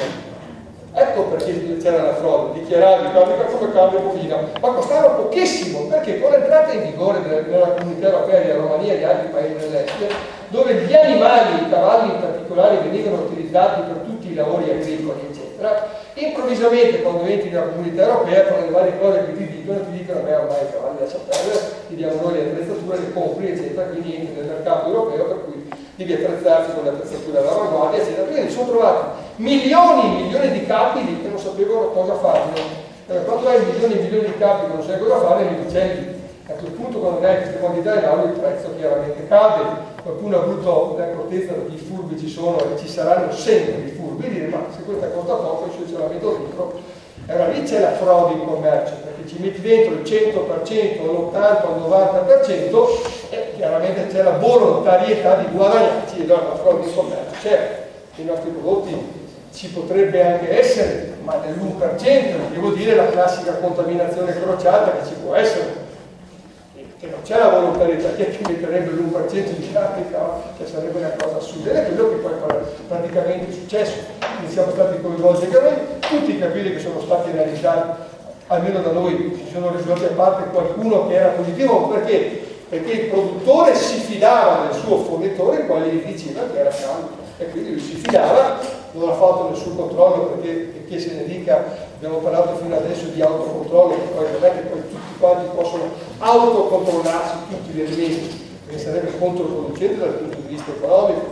Ecco perché c'era la frode, dichiaravi carne come carne bovina, ma costava pochissimo, perché con l'entrata in vigore della comunità europea di Romania e di altri paesi dell'est, dove gli animali, i cavalli in particolare, venivano utilizzati per tutti i lavori agricoli, eccetera, improvvisamente quando entri nella comunità europea, per le varie cose che ti dicono, ti dicono beh ormai i cavalli lascia perdere, ti diamo noi le attrezzature, le compri, eccetera, quindi entri nel mercato europeo, per cui devi attrezzarsi con le attrezzature all'avanguardia, eccetera. Quindi sono trovati milioni e milioni di capi lì che non sapevano cosa farne. Eh, quando hai milioni e milioni di capi che non sai cosa fare, li uccelli. A quel punto, quando hai queste quantità in aula, il prezzo chiaramente cade. Qualcuno ha avuto l'accortezza perché i furbi ci sono e ci saranno sempre i furbi, dire ma se questa costa poco, io ce la metto dentro. Allora lì c'è la frode in commercio, perché ci metti dentro il cento per cento, l'ottanta per cento, il novanta per cento e chiaramente c'è la volontarietà di guadagnarci, e allora la frode in commercio c'è. I nostri prodotti ci potrebbe anche essere, ma nell'uno per cento, che vuol dire la classica contaminazione crociata che ci può essere. Che non c'è la volontarietà, chi è che metterebbe l'uno per cento di carica, cioè sarebbe una cosa assurda, ed è quello che poi praticamente è successo. Quindi siamo stati coinvolti anche noi, tutti i capitoli che sono stati realizzati, almeno da noi, si sono risultati, a parte qualcuno che era positivo, perché? Perché il produttore si fidava del suo fornitore, il quale gli diceva che era caldo, e quindi lui si fidava, non ha fatto nessun controllo, perché che se ne dica, abbiamo parlato fino adesso di autocontrollo, che poi non è che poi tutti quanti possono autocontrollarsi tutti gli elementi, perché sarebbe controproducente dal punto di vista economico.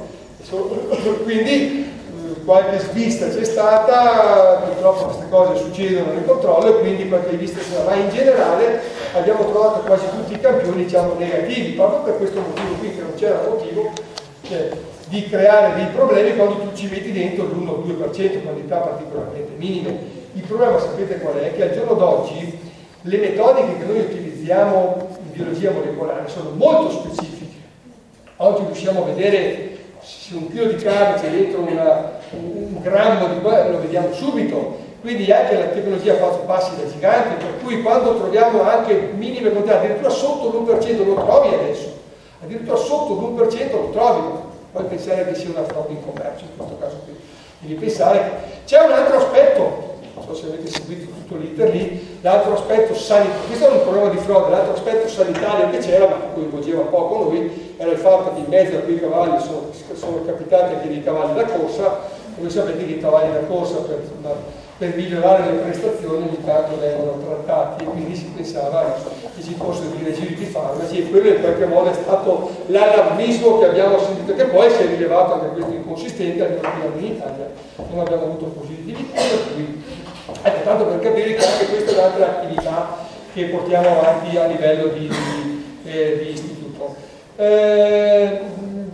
Quindi qualche svista c'è stata, purtroppo queste cose succedono nel controllo e quindi qualche svista c'è, ma in generale abbiamo trovato quasi tutti i campioni, diciamo, negativi, proprio per questo motivo qui, che non c'era motivo cioè, di creare dei problemi quando tu ci metti dentro l'uno o due per cento, quantità particolarmente minime. Il problema, sapete qual è? Che al giorno d'oggi le metodiche che noi utilizziamo in biologia molecolare sono molto specifiche. Oggi riusciamo a vedere se un chilo di carne c'è dentro una, un grammo di quello, lo vediamo subito. Quindi anche la tecnologia ha fatto passi da gigante, per cui quando troviamo anche minime quantità, addirittura sotto l'uno per cento lo trovi adesso, addirittura sotto l'uno per cento lo trovi. Puoi pensare che sia una frode in commercio, in questo caso qui. Devi pensare che c'è un altro aspetto, non so se avete seguito tutto l'iter lì, l'altro aspetto sanitario, questo è un problema di frode, l'altro aspetto sanitario che c'era, ma che coinvolgeva poco noi, era il fatto che in mezzo a quei cavalli sono, sono capitati anche dei cavalli da corsa. Voi sapete che i cavalli da corsa per, per migliorare le prestazioni ogni tanto vengono trattati, e quindi si pensava che ci fossero dei regimi di farmaci, e quello in qualche modo è stato l'allarmismo che abbiamo sentito, che poi si è rilevato anche questo inconsistente, almeno in Italia non abbiamo avuto positività, per cui ecco, tanto per capire che anche questa è un'altra attività che portiamo avanti a livello di, di, eh, di istituto. Eh,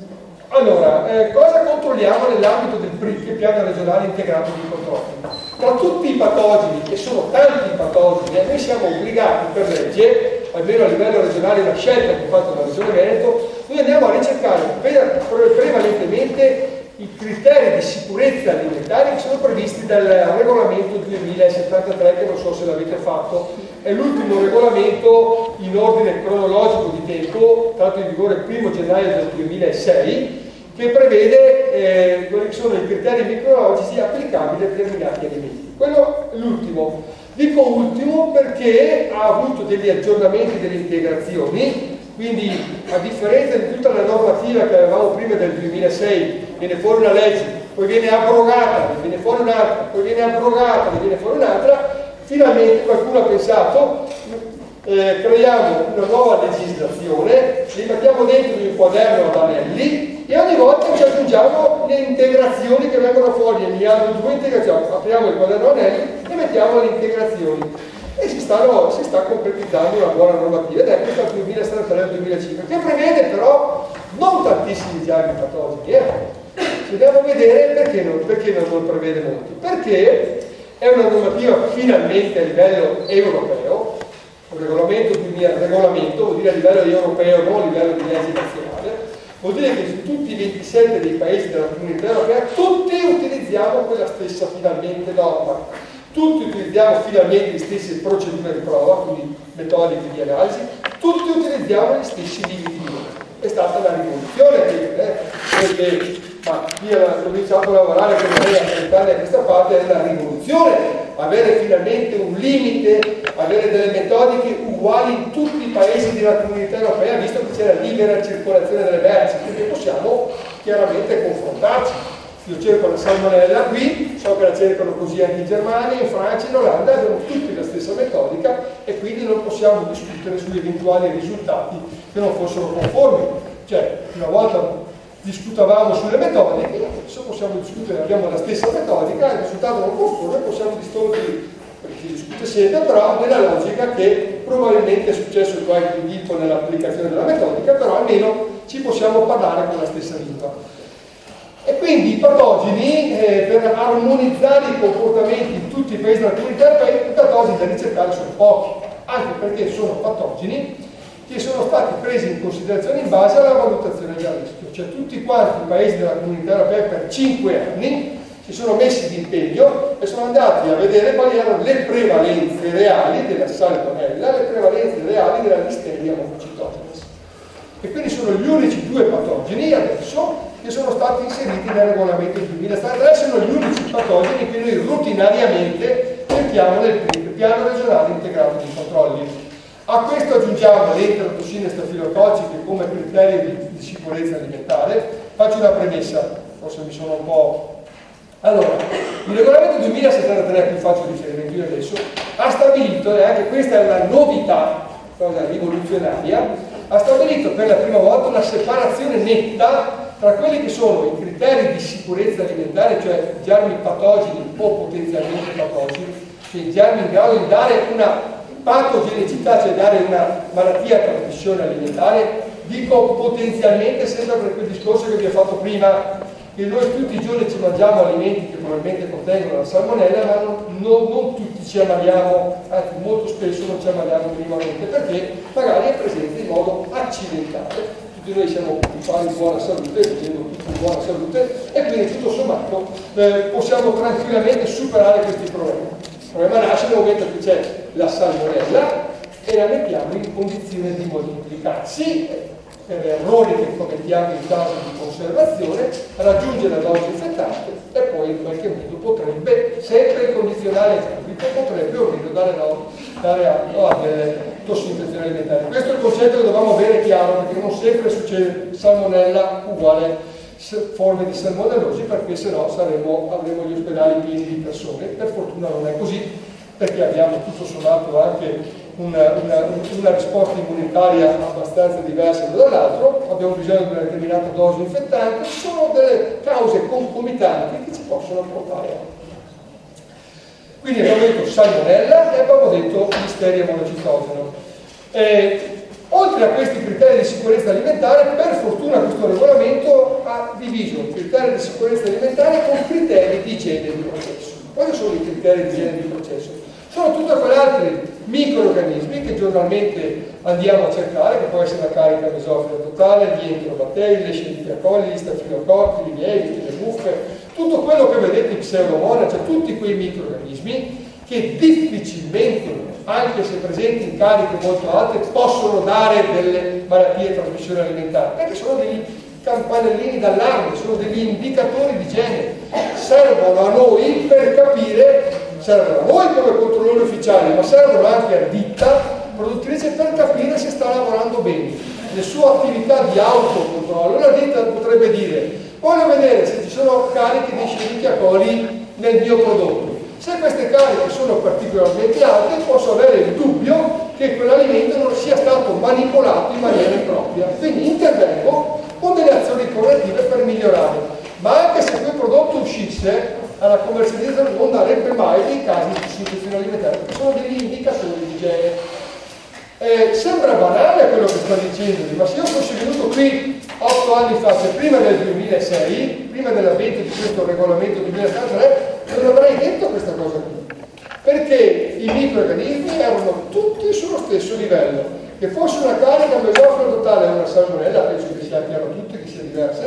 allora, eh, cosa controlliamo nell'ambito del P R I C, Piano Regionale Integrato di Controlli? Tra tutti i patogeni, che sono tanti patogeni, e noi siamo obbligati per legge, almeno a livello regionale, una scelta che ha fatto la Regione Veneto, noi andiamo a ricercare per, per, prevalentemente i criteri di sicurezza alimentare che sono previsti dal regolamento duemilasettantatré, che non so se l'avete fatto, è l'ultimo regolamento in ordine cronologico di tempo, entrato in vigore il primo gennaio del duemilasei, che prevede eh, quelli che sono i criteri microbiologici applicabili a determinati alimenti. Quello è l'ultimo. Dico ultimo perché ha avuto degli aggiornamenti, delle integrazioni, quindi a differenza di tutta la normativa che avevamo prima del duemilasei, viene fuori una legge, poi viene abrogata, viene fuori un'altra, poi viene abrogata, viene fuori un'altra, finalmente qualcuno ha pensato, eh, creiamo una nuova legislazione, li mettiamo dentro in un quaderno ad anelli e ogni volta ci aggiungiamo le integrazioni che vengono fuori, ogni anno due integrazioni, apriamo il quaderno ad anelli e mettiamo le integrazioni. E si, stanno, si sta concretizzando una buona normativa, ed è questa del duemilasettantatré duemilacinque, che prevede però non tantissimi germi patogeni. Eh? Dobbiamo vedere perché non, perché non lo prevede molti. Perché è una normativa finalmente a livello europeo, un regolamento, regolamento vuol dire a livello europeo, non a livello di legge nazionale, vuol dire che su tutti i ventisette dei paesi della Comunità Europea tutti utilizziamo quella stessa finalmente norma. Tutti utilizziamo finalmente le stesse procedure di prova, quindi metodiche di analisi, tutti utilizziamo gli stessi limiti di uso. È stata una rivoluzione, eh, perché ma chi ha cominciato a lavorare con me a trent'anni a questa parte è una rivoluzione, avere finalmente un limite, avere delle metodiche uguali in tutti i paesi della Comunità Europea, visto che c'è la libera circolazione delle merci, quindi possiamo chiaramente confrontarci. Io cerco la salmonella qui, so che la cercano così anche in Germania, in Francia, in Olanda, abbiamo tutti la stessa metodica e quindi non possiamo discutere sugli eventuali risultati che non fossero conformi. Cioè, una volta discutavamo sulle metodiche, adesso possiamo discutere, abbiamo la stessa metodica, il risultato non conforme, possiamo discutere, perché si discute sempre, però nella logica che probabilmente è successo qualche inghippo nell'applicazione della metodica, però almeno ci possiamo parlare con la stessa lingua. E quindi i patogeni, eh, per armonizzare i comportamenti in tutti i paesi della Comunità Europea, i patogeni da ricercare sono pochi, anche perché sono patogeni che sono stati presi in considerazione in base alla valutazione del rischio. Cioè tutti quanti i paesi della Comunità Europea per cinque anni si sono messi di impegno e sono andati a vedere quali erano le prevalenze reali della salmonella, le prevalenze reali della Listeria monocytogenes. E quindi sono gli unici due patogeni adesso che sono stati inseriti nel regolamento del duemilasettantatré, sono gli unici patogeni che noi rutinariamente cerchiamo nel piano regionale integrato di controlli. A questo aggiungiamo le enterotossine stafilococciche come criterio di, di sicurezza alimentare. Faccio una premessa, forse mi sono un po'... Allora, il regolamento duemilasettantatré a cui faccio riferimento io adesso ha stabilito, e anche questa è una novità, cosa rivoluzionaria, ha stabilito per la prima volta una separazione netta tra quelli che sono i criteri di sicurezza alimentare, cioè germi patogeni o potenzialmente patogeni, cioè germi in grado di dare una patogenicità, cioè dare una malattia a trasmissione alimentare. Dico potenzialmente sempre per quel discorso che vi ho fatto prima, che noi tutti i giorni ci mangiamo alimenti che probabilmente contengono la salmonella, ma non, non, non tutti ci ammaliamo, anzi molto spesso non ci ammaliamo minimamente, perché magari è presente in modo accidentale. Tutti noi siamo in buona salute, vivendo tutti in buona salute, e quindi tutto sommato eh, possiamo tranquillamente superare questi problemi. Il problema nasce nel momento che c'è la salmonella e la mettiamo in condizione di moltiplicarsi, per errori che commettiamo in caso di conservazione, raggiunge la dose infettante e poi in qualche modo potrebbe, sempre il condizionale economico, potrebbe o meno dare, no, dare atto a delle tossinfezioni alimentari. Questo è il concetto che dobbiamo avere chiaro, perché non sempre succede salmonella uguale forme di salmonellosi, perché sennò saremo, avremo gli ospedali pieni di persone. Per fortuna non è così, perché abbiamo tutto sommato anche una, una, una risposta immunitaria abbastanza diversa dall'altro, abbiamo bisogno di una determinata dose infettante, ci sono delle cause concomitanti che ci possono portare a. Quindi abbiamo detto salmonella e abbiamo detto Listeria monocitogeno. E Oltre a questi criteri di sicurezza alimentare, per fortuna questo regolamento ha diviso i criteri di sicurezza alimentare con criteri di igiene di processo. Quali sono i criteri di igiene di processo? Sono tutti quegli altri microrganismi che giornalmente andiamo a cercare, che può essere la carica mesofila totale, gli enterobatteri, le Escherichia coli, gli stafilococchi, i lieviti, le muffe, tutto quello che vedete in pseudomonas, cioè tutti quei microrganismi che difficilmente, anche se presenti in cariche molto alte, possono dare delle malattie di trasmissione alimentare, perché sono degli campanellini d'allarme, sono degli indicatori di igiene, servono a noi per capire, servono a noi come controllori ufficiali, ma servono anche a ditta produttrice per capire se sta lavorando bene. Le sue attività di autocontrollo, la ditta potrebbe dire: voglio vedere se ci sono cariche di Escherichia coli nel mio prodotto. Se queste cariche sono particolarmente alte, posso avere il dubbio che quell'alimento non sia stato manipolato in maniera impropria. Quindi intervengo con delle azioni correttive per migliorare. Ma anche se quel prodotto uscisse alla commercializzazione, non darebbe mai dei casi di disinfezione alimentare, perché sono degli indicatori di igiene. Eh, sembra banale quello che sto dicendo, ma se io fossi venuto qui otto anni fa, cioè prima del duemilasei, prima dell'avvento di questo regolamento duemilatré, non avrei detto questa cosa qui, perché i microrganismi erano tutti sullo stesso livello. Che fosse una carica mesofila totale o una salmonella, penso che sia chiaro a tutti che sia diversa,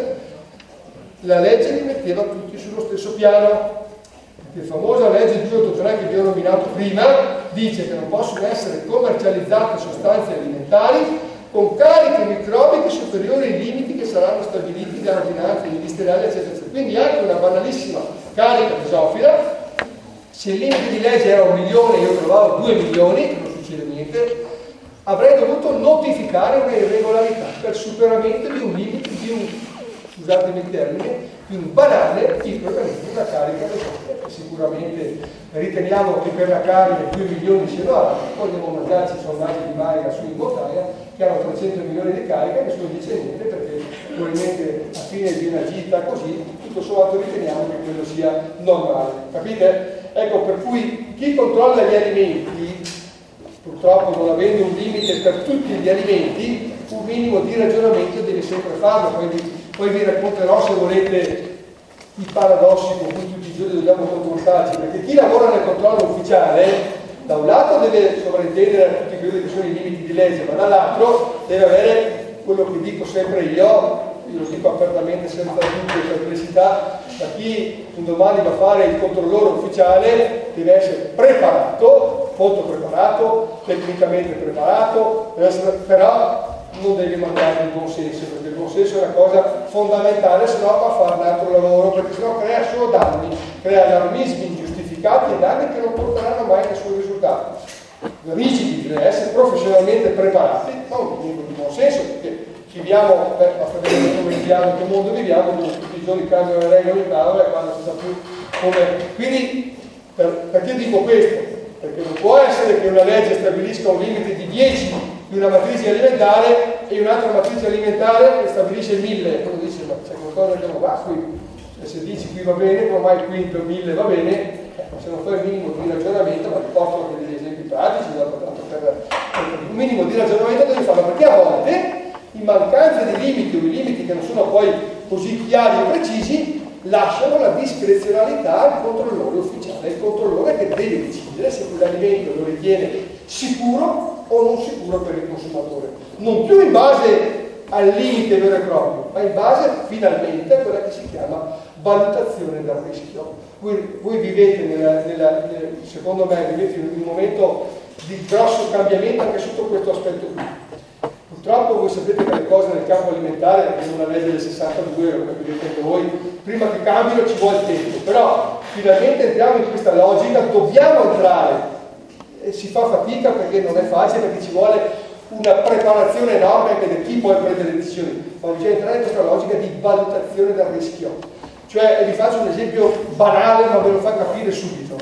la legge li metteva tutti sullo stesso piano. La famosa legge duecentoottantatré che vi ho nominato prima dice che non possono essere commercializzate sostanze alimentari con cariche microbiche superiori ai limiti che saranno stabiliti da ordinanze ministeriali, eccetera, eccetera. Quindi anche una banalissima carica mesofila, se il limite di legge era un milione e io trovavo due milioni, non succede niente, avrei dovuto notificare una irregolarità per superamento di un limite, di un, scusatemi il termine, di un banale microorganismo, una carica mesofila. Sicuramente riteniamo che per la carne due milioni siano alti, poi andiamo a mangiarci sondaggi di Maiga su in Botaia che hanno trecento milioni di carica e nessuno dice niente perché probabilmente a fine di una gita così, tutto sommato riteniamo che quello sia normale, capite? Ecco, per cui chi controlla gli alimenti, purtroppo non avendo un limite per tutti gli alimenti, un minimo di ragionamento deve sempre farlo, poi vi, poi vi racconterò se volete i paradossi con cui tutti i giorni dobbiamo confrontarci, perché chi lavora nel controllo ufficiale da un lato deve sovrintendere a tutti quelli che sono i limiti di legge, ma dall'altro deve avere quello che dico sempre io, io lo dico apertamente senza dubbio e perplessità, da chi un domani va a fare il controllore ufficiale deve essere preparato, molto preparato, tecnicamente preparato, deve essere, però non deve mancare il buon senso, perché il buon senso è una cosa fondamentale, se no va a fare un altro lavoro, perché sennò crea solo danni, crea allarmismi ingiustificati e danni che non porteranno mai a nessun risultato. Rigidi, deve essere professionalmente preparati, ma un minimo di buon senso, perché viviamo, beh, basta vedere come viviamo, in che mondo viviamo, dove tutti i giorni cambiano le regole in tavola e quando si sa più come. Quindi, per, perché dico questo? Perché non può essere che una legge stabilisca un limite di dieci di una matrice alimentare e un'altra matrice alimentare che stabilisce mille, e uno dice ma c'è qualcosa che non va qui, cioè, se dici qui va bene, come mai qui per mille va bene, eh, se non fai il minimo di ragionamento, ma ti porto anche degli esempi pratici, dato tanto per, per un minimo di ragionamento devi farlo, perché a volte in mancanza di limiti o i limiti che non sono poi così chiari e precisi lasciano la discrezionalità al controllore ufficiale, il controllore che deve decidere se quell'alimento lo ritiene sicuro o non sicuro per il consumatore, non più in base al limite vero e proprio, ma in base finalmente a quella che si chiama valutazione del rischio. Voi, voi vivete, nella, nella, nel, secondo me, vivete in un momento di grosso cambiamento anche sotto questo aspetto qui. Purtroppo voi sapete che le cose nel campo alimentare, è una legge del sessantadue, lo capirete anche voi, prima che cambino ci vuole tempo, però finalmente entriamo in questa logica, dobbiamo entrare. E si fa fatica perché non è facile, perché ci vuole una preparazione enorme anche da chi poi prende le decisioni, ma bisogna entrare in questa logica di valutazione del rischio. Cioè, vi faccio un esempio banale ma ve lo fa capire subito.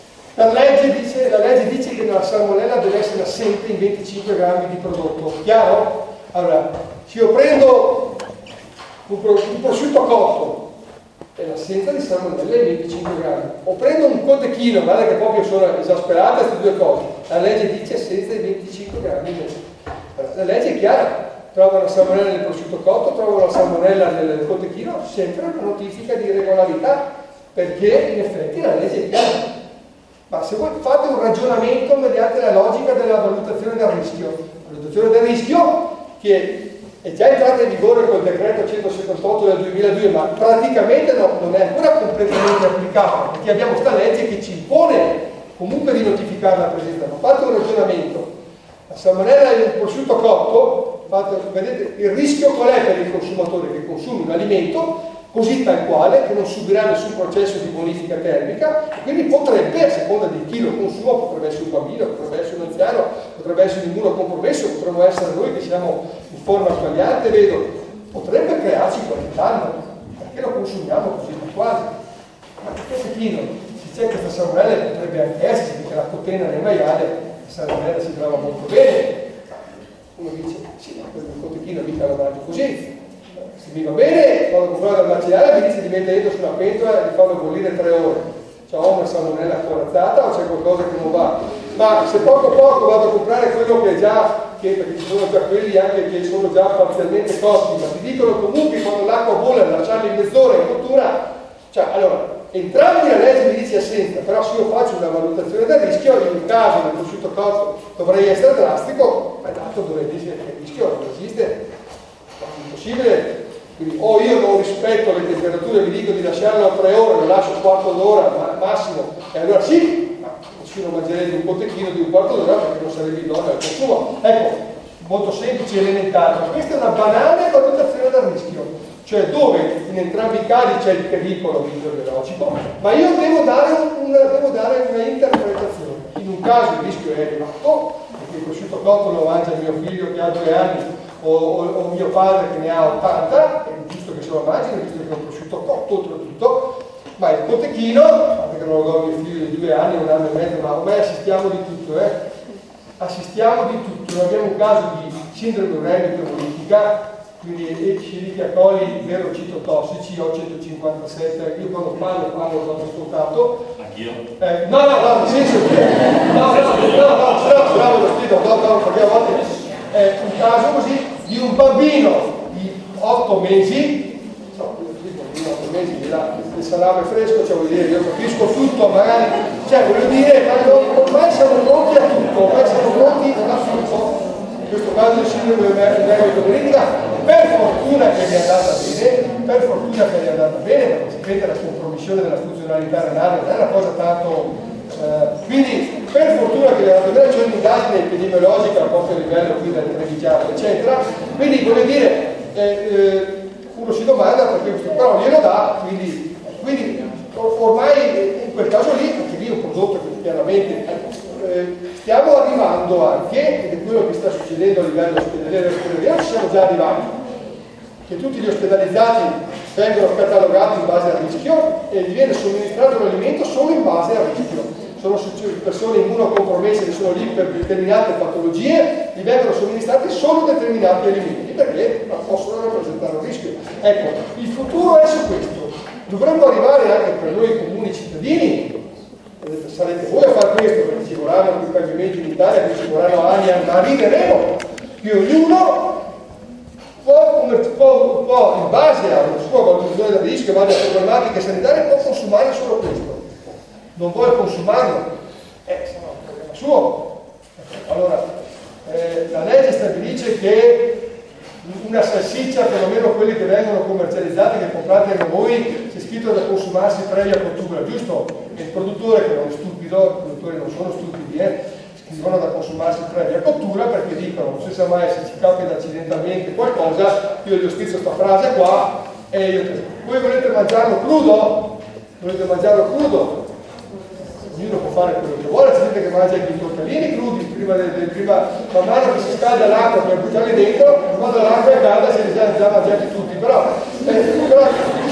La legge dice, la legge dice che la salmonella deve essere assente in venticinque grammi di prodotto, chiaro? Allora, se io prendo un, un prosciutto cotto e l'assenza di salmonella è venticinque grammi, o prendo un cotechino, guarda che proprio sono esasperate queste due cose, la legge dice assenza di venticinque grammi. La legge è chiara, trova la salmonella nel prosciutto cotto, trova la salmonella nel cotechino, sempre una notifica di irregolarità, perché in effetti la legge è chiara. Ma se voi fate un ragionamento mediante la logica della valutazione del rischio, la valutazione del rischio che è già entrata in vigore col decreto centosettantotto del duemiladue, ma praticamente no, non è ancora completamente applicata, perché abbiamo sta legge che ci impone comunque di notificare la presenza. Ma fate un ragionamento, la salmonella nel prosciutto cotto, fate, vedete il rischio qual è per il consumatore? Che consumi un alimento così tal quale, che non subirà nessun processo di bonifica termica, e quindi potrebbe, a seconda di chi lo consuma, potrebbe essere un bambino, potrebbe essere un anziano, potrebbe essere un immunocompromesso, potremmo essere noi che siamo in forma sbagliante, vedo, potrebbe crearci qualche danno, perché lo consumiamo così tal quale. Ma un pochino, se c'è questa salmonella potrebbe anche esserci, perché la cotena nel maiale, la salmonella si trova molto bene. Uno dice, sì, ma questo cotechino mica lo mangio così. Se mi va bene, vado a comprare dal macellaio, mi dice di mettere dentro su una pentola e di farlo bollire tre ore. Cioè, ho una salmonella corazzata o c'è qualcosa che non va? Ma se poco a poco vado a comprare quello che è già, che, perché ci sono già quelli anche che sono già parzialmente cotti, ma ti dicono comunque quando l'acqua bolle lasciarli in mezz'ora in cottura, cioè, allora, entrambi la legge mi dice assenza, però se io faccio una valutazione del rischio, in un caso del prosciutto cotto dovrei essere drastico, ma tanto dovrei dire che il rischio non esiste, è impossibile. Quindi o io non rispetto le temperature, vi dico di lasciarlo a tre ore, lo lascio un quarto d'ora ma, massimo, e allora sì, ma nessuno mangerebbe un cotechino di un quarto d'ora perché non sarebbe idoneo al consumo. Ecco, molto semplice e elementare, ma questa è una banale valutazione del rischio, cioè dove in entrambi i casi c'è il pericolo microbiologico, ma io devo dare, un, devo dare una interpretazione. In un caso il rischio è elevato, perché il prosciutto cotto lo mangia mio figlio che ha due anni, O, o, o mio padre che ne ha ottanta, è giusto che se lo mangi, è giusto che è un prosciutto cotto, oltretutto, ma il cotechino, perché non lo do a mio figlio di due anni, un anno e mezzo, ma ormai assistiamo di tutto, eh? Assistiamo di tutto, non abbiamo un caso di sindrome uremica politica, quindi Escherichia coli vero citotossici, O centocinquantasette, io quando parlo, parlo l'ho ascoltato. Anch'io? Eh, no, no, no, nel senso che, no, no, no, no, no, se no, bravo lo spiego, no, no, perché a volte è un caso così di un bambino di otto mesi, no, di otto mesi, il salame fresco, cioè vuol dire, io capisco tutto, magari, cioè voglio dire, ormai siamo pronti a tutto, ormai siamo pronti a tutto, in questo caso il sindrome uremico-politica, per fortuna che gli è andata bene, per fortuna che gli è andata bene, perché sapete la compromissione della funzionalità renale non è una cosa tanto. Uh, quindi per fortuna che la domanda c'è un'indagine epidemiologica proprio a livello qui del Trevigiano eccetera, quindi voglio dire eh, eh, uno si domanda perché questo però glielo dà, quindi, quindi ormai in quel caso lì, perché lì è un prodotto che chiaramente eh, stiamo arrivando anche, ed è quello che sta succedendo a livello ospedaliero, ci siamo già arrivati, che tutti gli ospedalizzati vengono catalogati in base al rischio e gli viene somministrato l'alimento solo in base al rischio. Sono persone immunocompromesse che sono lì per determinate patologie, gli vengono somministrati solo determinati alimenti perché possono rappresentare un rischio. Ecco, il futuro è su questo. Dovremmo arrivare anche per noi comuni cittadini, sarete voi a fare questo perché ci vorranno più cambiamenti in Italia, che ci vorranno anni, ma arriveremo, che ognuno Può, può, può, in base alla sua valutazione del rischio, in base alle problematiche sanitarie, può consumare solo questo. Non vuole consumarlo, eh, se no, è un problema suo. Allora, eh, la legge stabilisce che una salsiccia, perlomeno quelle che vengono commercializzate, che comprate da voi, c'è scritto da consumarsi previa cottura, giusto? E il produttore, che non è stupido, i produttori non sono stupidi, eh? Scrivono da consumarsi previa cottura perché dicono, non si sa mai se ci capita accidentalmente qualcosa, io gli ho scritto questa frase qua e io voi volete mangiarlo crudo? Volete mangiarlo crudo? Ognuno può fare quello che vuole, c'è gente che mangia anche i tortellini crudi, prima, de, de, prima man mano che si scalda l'acqua per buttarli dentro, quando l'acqua è calda si li ha già mangiati tutti, però, eh, però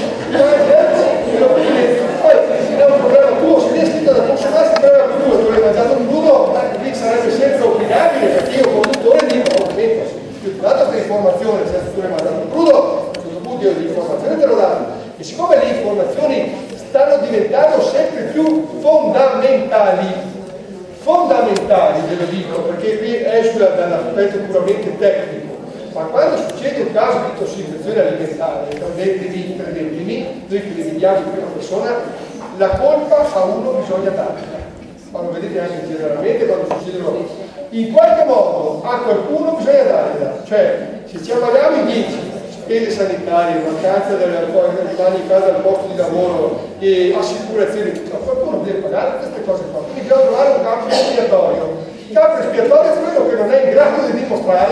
poi è un problema tuo, se viene scritto da consumarsi previa cottura, tu l'hai mangiato crudo, lì sarebbe sempre opinabile perché io conduttore dico, ovviamente, ti ho dato questa informazione, se tu l'hai mangiato crudo, a un certo punto io l'informazione te l'ho data. E siccome le informazioni stanno diventando sempre più fondamentali, fondamentali, ve lo dico, perché qui esula dall'aspetto puramente tecnico, ma quando succede un caso di tossificazione alimentare, credetemi, credetemi, noi che li vediamo in prima persona, la colpa a uno bisogna darla. Ma lo vedete anche generalmente quando succedono. In qualche modo a qualcuno bisogna darla, cioè se ci ammaliamo in dieci, spese sanitarie, mancanza delle rimani in casa al posto di lavoro e assicurazioni, a qualcuno deve pagare queste cose qua. Quindi bisogna trovare un campo espiatorio. Il campo espiatorio è quello che non è in grado di dimostrare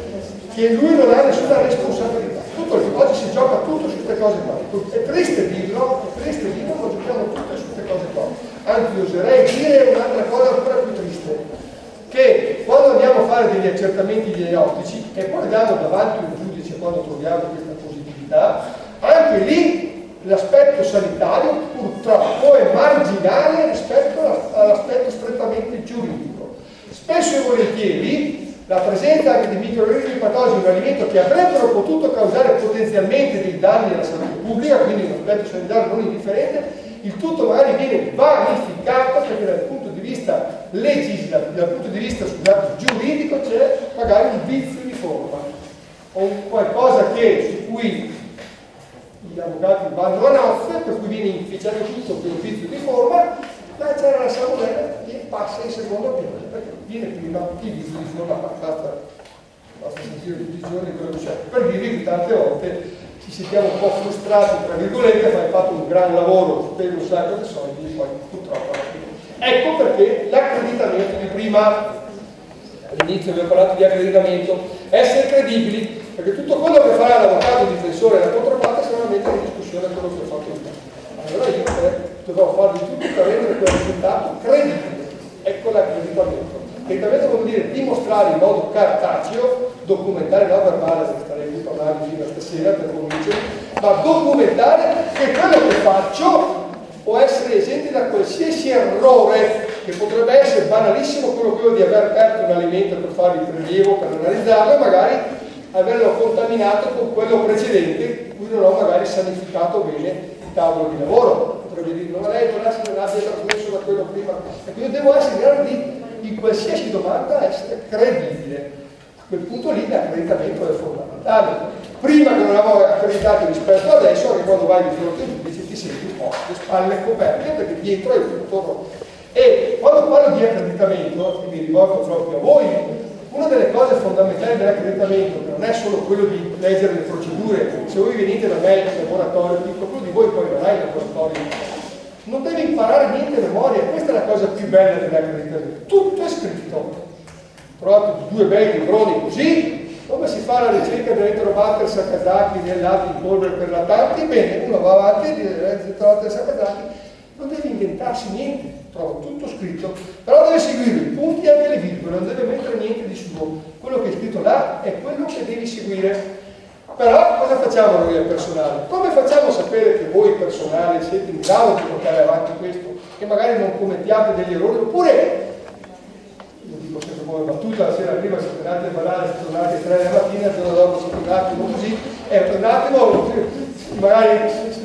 che lui non ha nessuna responsabilità. Tutto lì, oggi si gioca tutto su queste cose qua. È triste dirlo, è triste dirlo, ma giochiamo tutto su queste cose qua. Anzi, oserei dire un'altra cosa ancora più triste, che quando andiamo a fare degli accertamenti diagnostici e poi andiamo davanti a un giudice quando troviamo questa positività, anche lì l'aspetto sanitario purtroppo è marginale rispetto all'aspetto strettamente giuridico. Spesso e volentieri la presenza anche di microorganismi patogeni in un alimento che avrebbero potuto causare potenzialmente dei danni alla salute pubblica, quindi un aspetto sanitario non indifferente, il tutto magari viene vanificato perché dal punto di vista legislativo, dal punto di vista scusate, giuridico c'è magari un vizio di forma o qualcosa che, su cui gli avvocati vanno a nozze, per cui viene inficiato tutto per un vizio di forma, ma c'era la salmonella che passa in secondo piano, perché viene prima il vizio di forma, basta, basta sentire tutti i giorni quello che c'è, per dirvi che tante volte ci sentiamo un po' frustrati, tra virgolette, ma hai fatto un gran lavoro, spendi un sacco di soldi, poi purtroppo alla fine. Ecco perché l'accreditamento di prima, all'inizio abbiamo parlato di accreditamento, essere credibili, perché tutto quello che farà l'avvocato difensore e la controparte sarà mettere in discussione quello che ho fatto io. Allora io eh, dovrò fare di tutto per rendere quel risultato credibile. Ecco l'accreditamento. Accreditamento vuol dire dimostrare in modo cartaceo, documentare, non verbale, perché starei qui a parlare fino a stasera per convincermi, ma documentare che quello che faccio può essere esente da qualsiasi errore, che potrebbe essere banalissimo quello, quello di aver aperto un alimento per fare il prelievo, per analizzarlo e magari averlo contaminato con quello precedente, cui non ho magari sanificato bene il tavolo di lavoro. Potrebbe dire, ma lei non abbia trasmesso da quello prima. E quindi devo essere in grado di, in qualsiasi domanda, essere credibile. A quel punto lì l'accreditamento è fondamentale. Prima che non eravamo accreditati rispetto ad adesso, anche quando vai di fronte al giudice ti senti un po' le spalle coperte, perché dietro è tutto. E quando parlo di accreditamento, e mi rivolgo proprio a voi, una delle cose fondamentali dell'accreditamento, che non è solo quello di leggere le procedure, se voi venite da me in laboratorio, qualcuno di voi poi verrà in laboratorio, non deve imparare niente a memoria, questa è la cosa più bella dell'accreditamento, tutto è scritto. Trovate due bei libroni così, come si fa la ricerca dell'Enterobacter Sakazaki nel latte in polvere per lattanti, bene, uno va avanti e dice Enterobacter Sakazaki, non deve inventarsi niente. Trova tutto scritto, però deve seguire i punti e anche le virgole, non deve mettere niente di suo. Quello che è scritto là è quello che devi seguire. Però cosa facciamo noi al personale? Come facciamo a sapere che voi personale siete in grado di portare avanti questo? Che magari non commettiate degli errori, oppure, lo dico sempre come battuta, la sera prima siete andati a ballare, siete tornati alle tre della mattina, il giorno dopo siete un attimo così, e un attimo, magari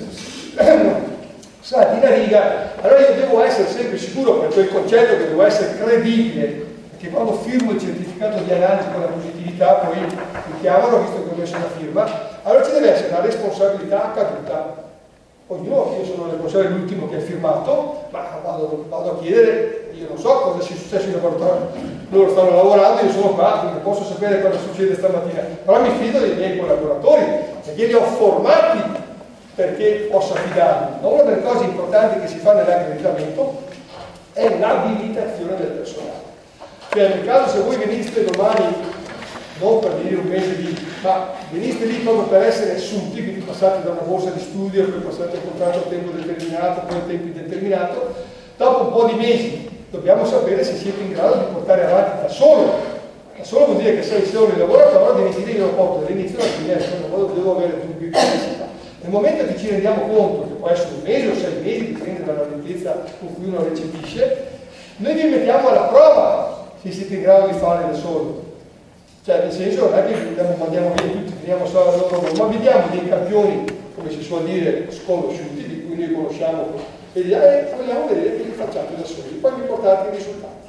salti una riga, allora io devo essere sempre sicuro per quel concetto che devo essere credibile, perché quando firmo il certificato di analisi con la positività, poi mi chiamano, visto che ho messo una firma, allora ci deve essere una responsabilità accaduta. Ognuno, io sono responsabile l'ultimo che ha firmato, ma vado, vado a chiedere, io non so cosa sia successo in laboratorio, loro stanno lavorando, io sono qua, quindi posso sapere cosa succede stamattina, però mi fido dei miei collaboratori, perché li ho formati perché posso affidarmi. Ma una delle cose importanti che si fa nell'accreditamento è l'abilitazione del personale. Cioè nel caso se voi veniste domani, non per dire un mese di, ma veniste lì proprio per essere assunti, quindi passate da una borsa di studio, poi passate un contratto a tempo determinato, poi a tempo indeterminato, dopo un po' di mesi dobbiamo sapere se siete in grado di portare avanti da solo. Da solo vuol dire che sei solo in laboratorio, devi dire io lo porto dall'inizio alla fine, in modo devo avere dubbi di necessità. Nel momento che ci rendiamo conto, che può essere un mese o sei mesi, dipende dalla lentezza con cui uno recepisce, noi vi mettiamo alla prova se siete in grado di fare da solo. Cioè, nel senso, non è che andiamo, mandiamo via tutti, veniamo solo a loro, ma vediamo dei campioni, come si suol dire, sconosciuti, di cui noi conosciamo, e eh, vogliamo vedere che li facciate da soli, poi vi portate i risultati.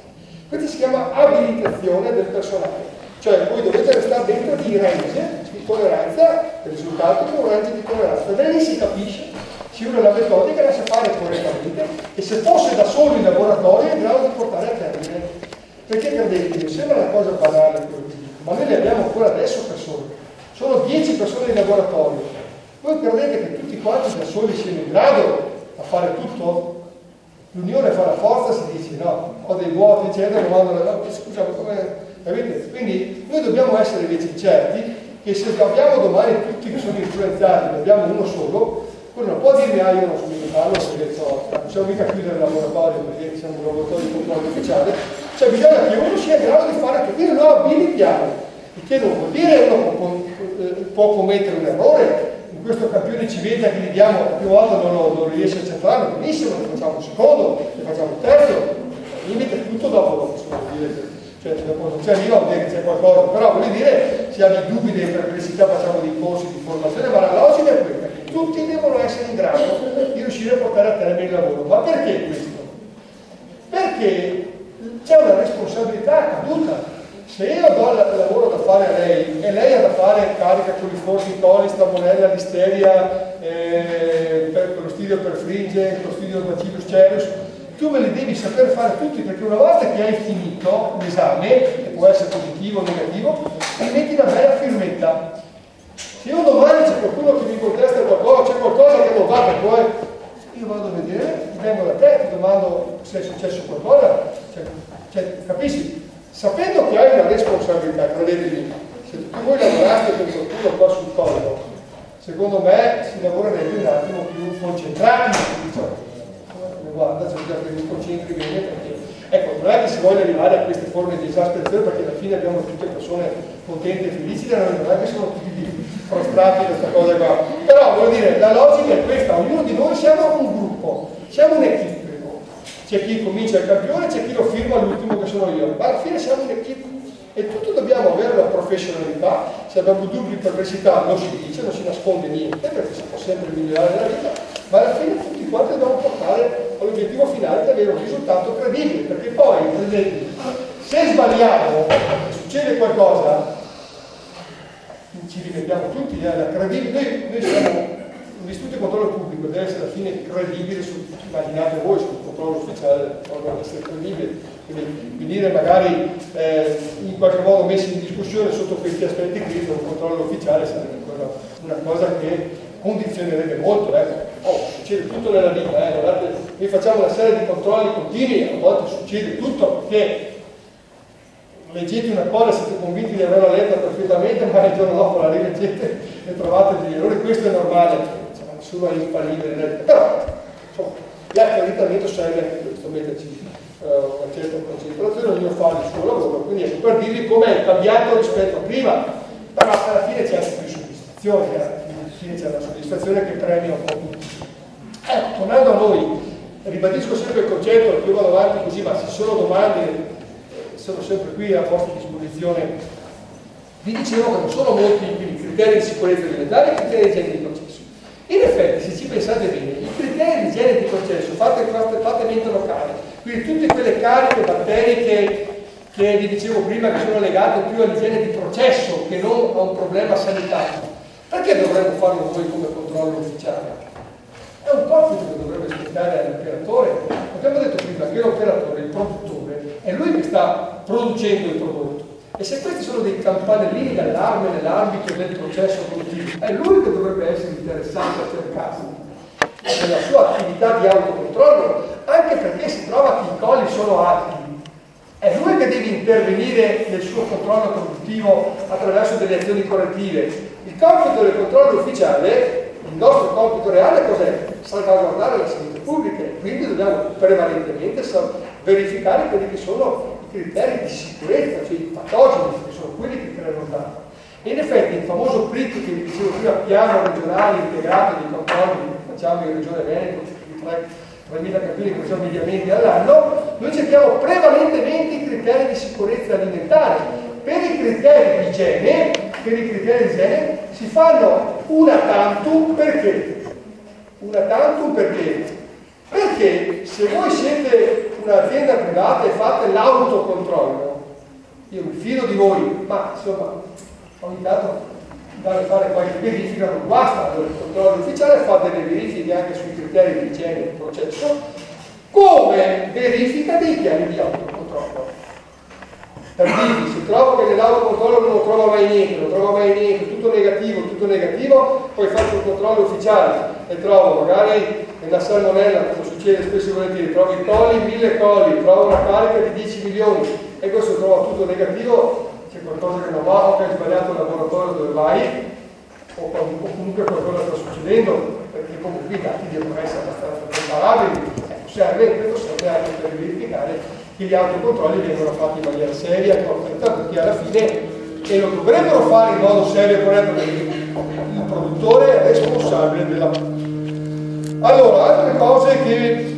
Questa si chiama abilitazione del personale, cioè voi dovete restare dentro di range di tolleranza, il risultato è un range di tolleranza, da lì si capisce se uno la metodica la sa fare correttamente e se fosse da solo in laboratorio è in grado di portare a termine. Perché credetemi, sembra una cosa banale quello che dico, ma noi ne abbiamo ancora adesso persone, sono dieci persone in laboratorio, voi credete che tutti quanti da soli siano in grado a fare tutto? L'unione fa la forza, si dice no, ho dei vuoti eccetera, domando no, scusa, ma come, capite? Quindi noi dobbiamo essere invece certi che se abbiamo domani tutti che sono influenzati, ne abbiamo uno solo, quello non può dirmi ah io non sono in farlo perché so, non possiamo mica chiudere il laboratorio perché siamo un laboratorio di controllo ufficiale, cioè bisogna che uno sia in grado di fare tutto, quindi lo abilitiamo, il che non vuol dire che uno può, può commettere un errore. In questo campione civetta che gli diamo la prima volta non lo, non riesce a centrare, benissimo, ne facciamo un secondo, ne facciamo un terzo, al limite tutto dopo lo possiamo dire, cioè dopo non c'è arriva vuol dire che c'è qualcosa, però voglio dire, se ha dei dubbi, delle perplessità facciamo dei corsi di formazione, ma la logica è quella, che tutti devono essere in grado di riuscire a portare a termine il lavoro. Ma perché questo? Perché c'è una responsabilità caduta. Se io do il lavoro da fare a lei e lei ha da fare carica con i forti, coli, stamonella, listeria, eh, per Clostridio perfringens, Clostridio bacillus cereus, tu me li devi saper fare tutti perché una volta che hai finito l'esame, che può essere positivo o negativo, mi metti una bella firmetta. Se io domani c'è qualcuno che mi contesta qualcosa, c'è qualcosa che non va per poi, io vado a vedere, vengo da te, ti domando se è successo qualcosa, cioè, cioè, capisci? Sapendo che hai una responsabilità, credetemi, se tutti voi lavoraste per qualcuno qua sul collo, secondo me si lavorerebbe un attimo più concentrati, diciamo, guarda, c'è già che mi concentri bene, perché ecco, non è che si voglia arrivare a queste forme di esasperazione, perché alla fine abbiamo tutte persone contente e felici, non è che sono tutti prostrati da questa cosa qua, però voglio dire, la logica è questa, ognuno di noi siamo un gruppo, siamo un'equipe. C'è chi comincia il campione, c'è chi lo firma all'ultimo che sono io, ma alla fine siamo un'equipe e tutti dobbiamo avere la professionalità. Se abbiamo dubbi, perplessità, non si dice, non si nasconde niente perché si può sempre migliorare la vita, ma alla fine tutti quanti dobbiamo portare all'obiettivo finale di avere un risultato credibile, perché poi se sbagliamo e succede qualcosa ci rimettiamo tutti alla credibilità. Noi, noi siamo l'istituto di controllo pubblico, deve essere alla fine credibile, su, immaginate voi sul controllo ufficiale, deve essere credibile, quindi venire magari eh, in qualche modo messi in discussione sotto questi aspetti qui, un controllo ufficiale sarebbe una, una cosa che condizionerebbe molto, eh. Oh, succede tutto nella vita, eh. Guardate, noi facciamo una serie di controlli continui, a volte succede tutto perché leggete una cosa, siete convinti di averla letta perfettamente, ma il giorno dopo la rileggete e trovate degli errori, questo è normale. Nessuno è infallibile, però insomma, l'accertamento serve anche questo, metterci uh, una certa concentrazione, ognuno fa il suo lavoro, quindi ecco, per dirvi com'è cambiato rispetto a prima, però alla fine c'è anche più soddisfazione, eh? Alla fine c'è una soddisfazione che premia un po' tutti. Ecco, tornando a noi, ribadisco sempre il concetto, io vado avanti così, ma se sono domande sono sempre qui a vostra disposizione. Vi dicevo che non sono molti i criteri di sicurezza alimentare e i criteri di igiene di processo. In effetti, se ci pensate bene, i criteri di igiene di processo, fate, fate mente locale, quindi tutte quelle cariche batteriche che vi dicevo prima che sono legate più all'igiene di processo che non a un problema sanitario, perché dovremmo farlo noi come controllo ufficiale? È un compito che dovrebbe aspettare all'operatore. Abbiamo detto prima che l'operatore, il produttore, è lui che sta producendo il prodotto. E se questi sono dei campanellini d'allarme nell'ambito del processo produttivo, è lui che dovrebbe essere interessato a cercarsi nella sua attività di autocontrollo, anche perché si trova che i colli sono alti. È lui che deve intervenire nel suo controllo produttivo attraverso delle azioni correttive. Il compito del controllo ufficiale, il nostro compito reale cos'è? Salvaguardare la salute pubblica, e quindi dobbiamo prevalentemente verificare quelli che sono i criteri di sicurezza, cioè i patogeni, che sono quelli che creano danno. E in effetti il famoso P R I C che vi dicevo prima, piano regionale integrato di controlli che facciamo in Regione Veneto, di tremila campioni che facciamo mediamente all'anno, noi cerchiamo prevalentemente i criteri di sicurezza alimentare. Per i criteri di igiene, per i criteri di igiene si fanno una tantum perché? Una tantum perché? Perché che se voi siete un'azienda privata e fate l'autocontrollo, io mi fido di voi, ma insomma ogni tanto andare a fare qualche verifica non basta, allora il controllo ufficiale fa delle verifiche anche sui criteri di igiene del processo, come verifica dei piani di autocontrollo. Per dirvi, se trovo che nell'autocontrollo non trovo mai niente, non trovo mai niente, tutto negativo, tutto negativo, poi faccio un controllo ufficiale e trovo magari nella salmonella, come succede spesso e volentieri, trovo i colli, mille colli, trovo una carica di dieci milioni e questo trovo tutto negativo, c'è qualcosa che non va, o che hai sbagliato il laboratorio dove vai, o, o comunque qualcosa sta succedendo, perché comunque i dati devono essere abbastanza comparabili. Serve, questo serve anche per verificare che gli autocontrolli vengono fatti in maniera seria e corretta, perché alla fine, e lo dovrebbero fare in modo serio e corretto, perché il produttore è responsabile della... Allora, altre cose che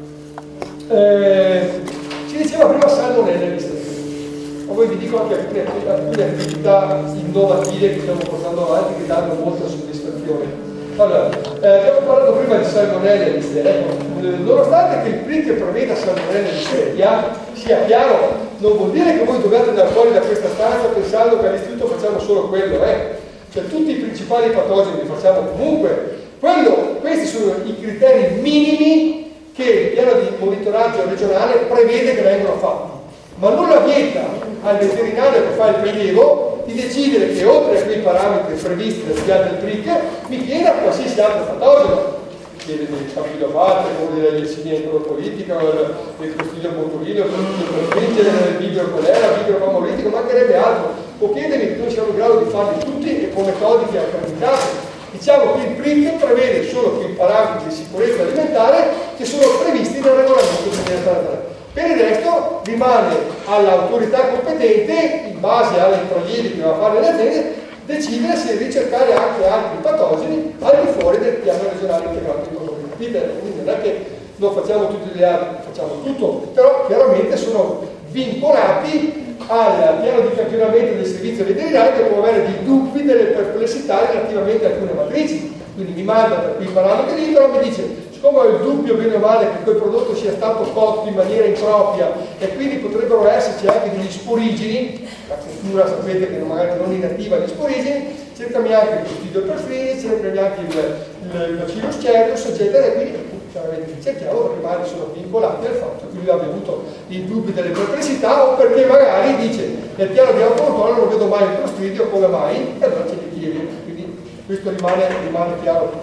eh, si diceva prima salmonella e listeria, ma poi vi dico anche alcune, alcune attività innovative che stiamo portando avanti che danno molta soddisfazione. Allora, eh, abbiamo parlato prima di salmonella e listeria. Ecco, nonostante che il P R I C preveda salmonella e listeria, sia chiaro, non vuol dire che voi dovete andare fuori da questa stanza pensando che all'istituto facciamo solo quello, eh? Cioè tutti i principali patogeni li facciamo comunque. Quello, questi sono i criteri minimi che il piano di monitoraggio regionale prevede che vengano fatti, ma non la vieta al veterinario che fa il prelievo di decidere che oltre a quei parametri previsti dal piano del P R I C mi chieda qualsiasi altro patogeno, chiede del campylobacter, come della Yersinia enterocolitica, del Clostridium botulinum, del Clostridium, del Vibrio cholera, Vibrio pneumolitico, mancherebbe altro, o chiedermi che noi siamo in grado di farli tutti e con metodiche accreditate. Diciamo che il P R I C prevede solo quei parametri di sicurezza alimentare che sono previsti nel regolamento duemilatrentatré. Per il resto rimane all'autorità competente, in base alle prelievi che va a fare le aziende, decidere se ricercare anche altri patogeni al di fuori del piano regionale integrato di controllo. Quindi non è che non facciamo tutti gli altri, facciamo tutto, però chiaramente sono vincolati al piano di campionamento del servizio veterinario che può avere dei dubbi, delle perplessità relativamente a alcune matrici. Quindi mi manda per quei parametri lì, però mi dice siccome ho il dubbio bene o male che quel prodotto sia stato cotto in maniera impropria e quindi potrebbero esserci anche degli sporigini, la cultura sapete che magari non è inattiva agli sporigini, cercami anche il Clostridium perfringens, cercami anche il, il, il Bacillus cereus, eccetera, e quindi chiaramente cerchiamo perché magari sono vincolati al fatto che lui abbia avuto i dubbi delle perplessità o perché magari dice nel piano di autocontrollo non vedo mai il Clostridio, come mai? E allora ce ne chiede, quindi questo rimane, rimane chiaro.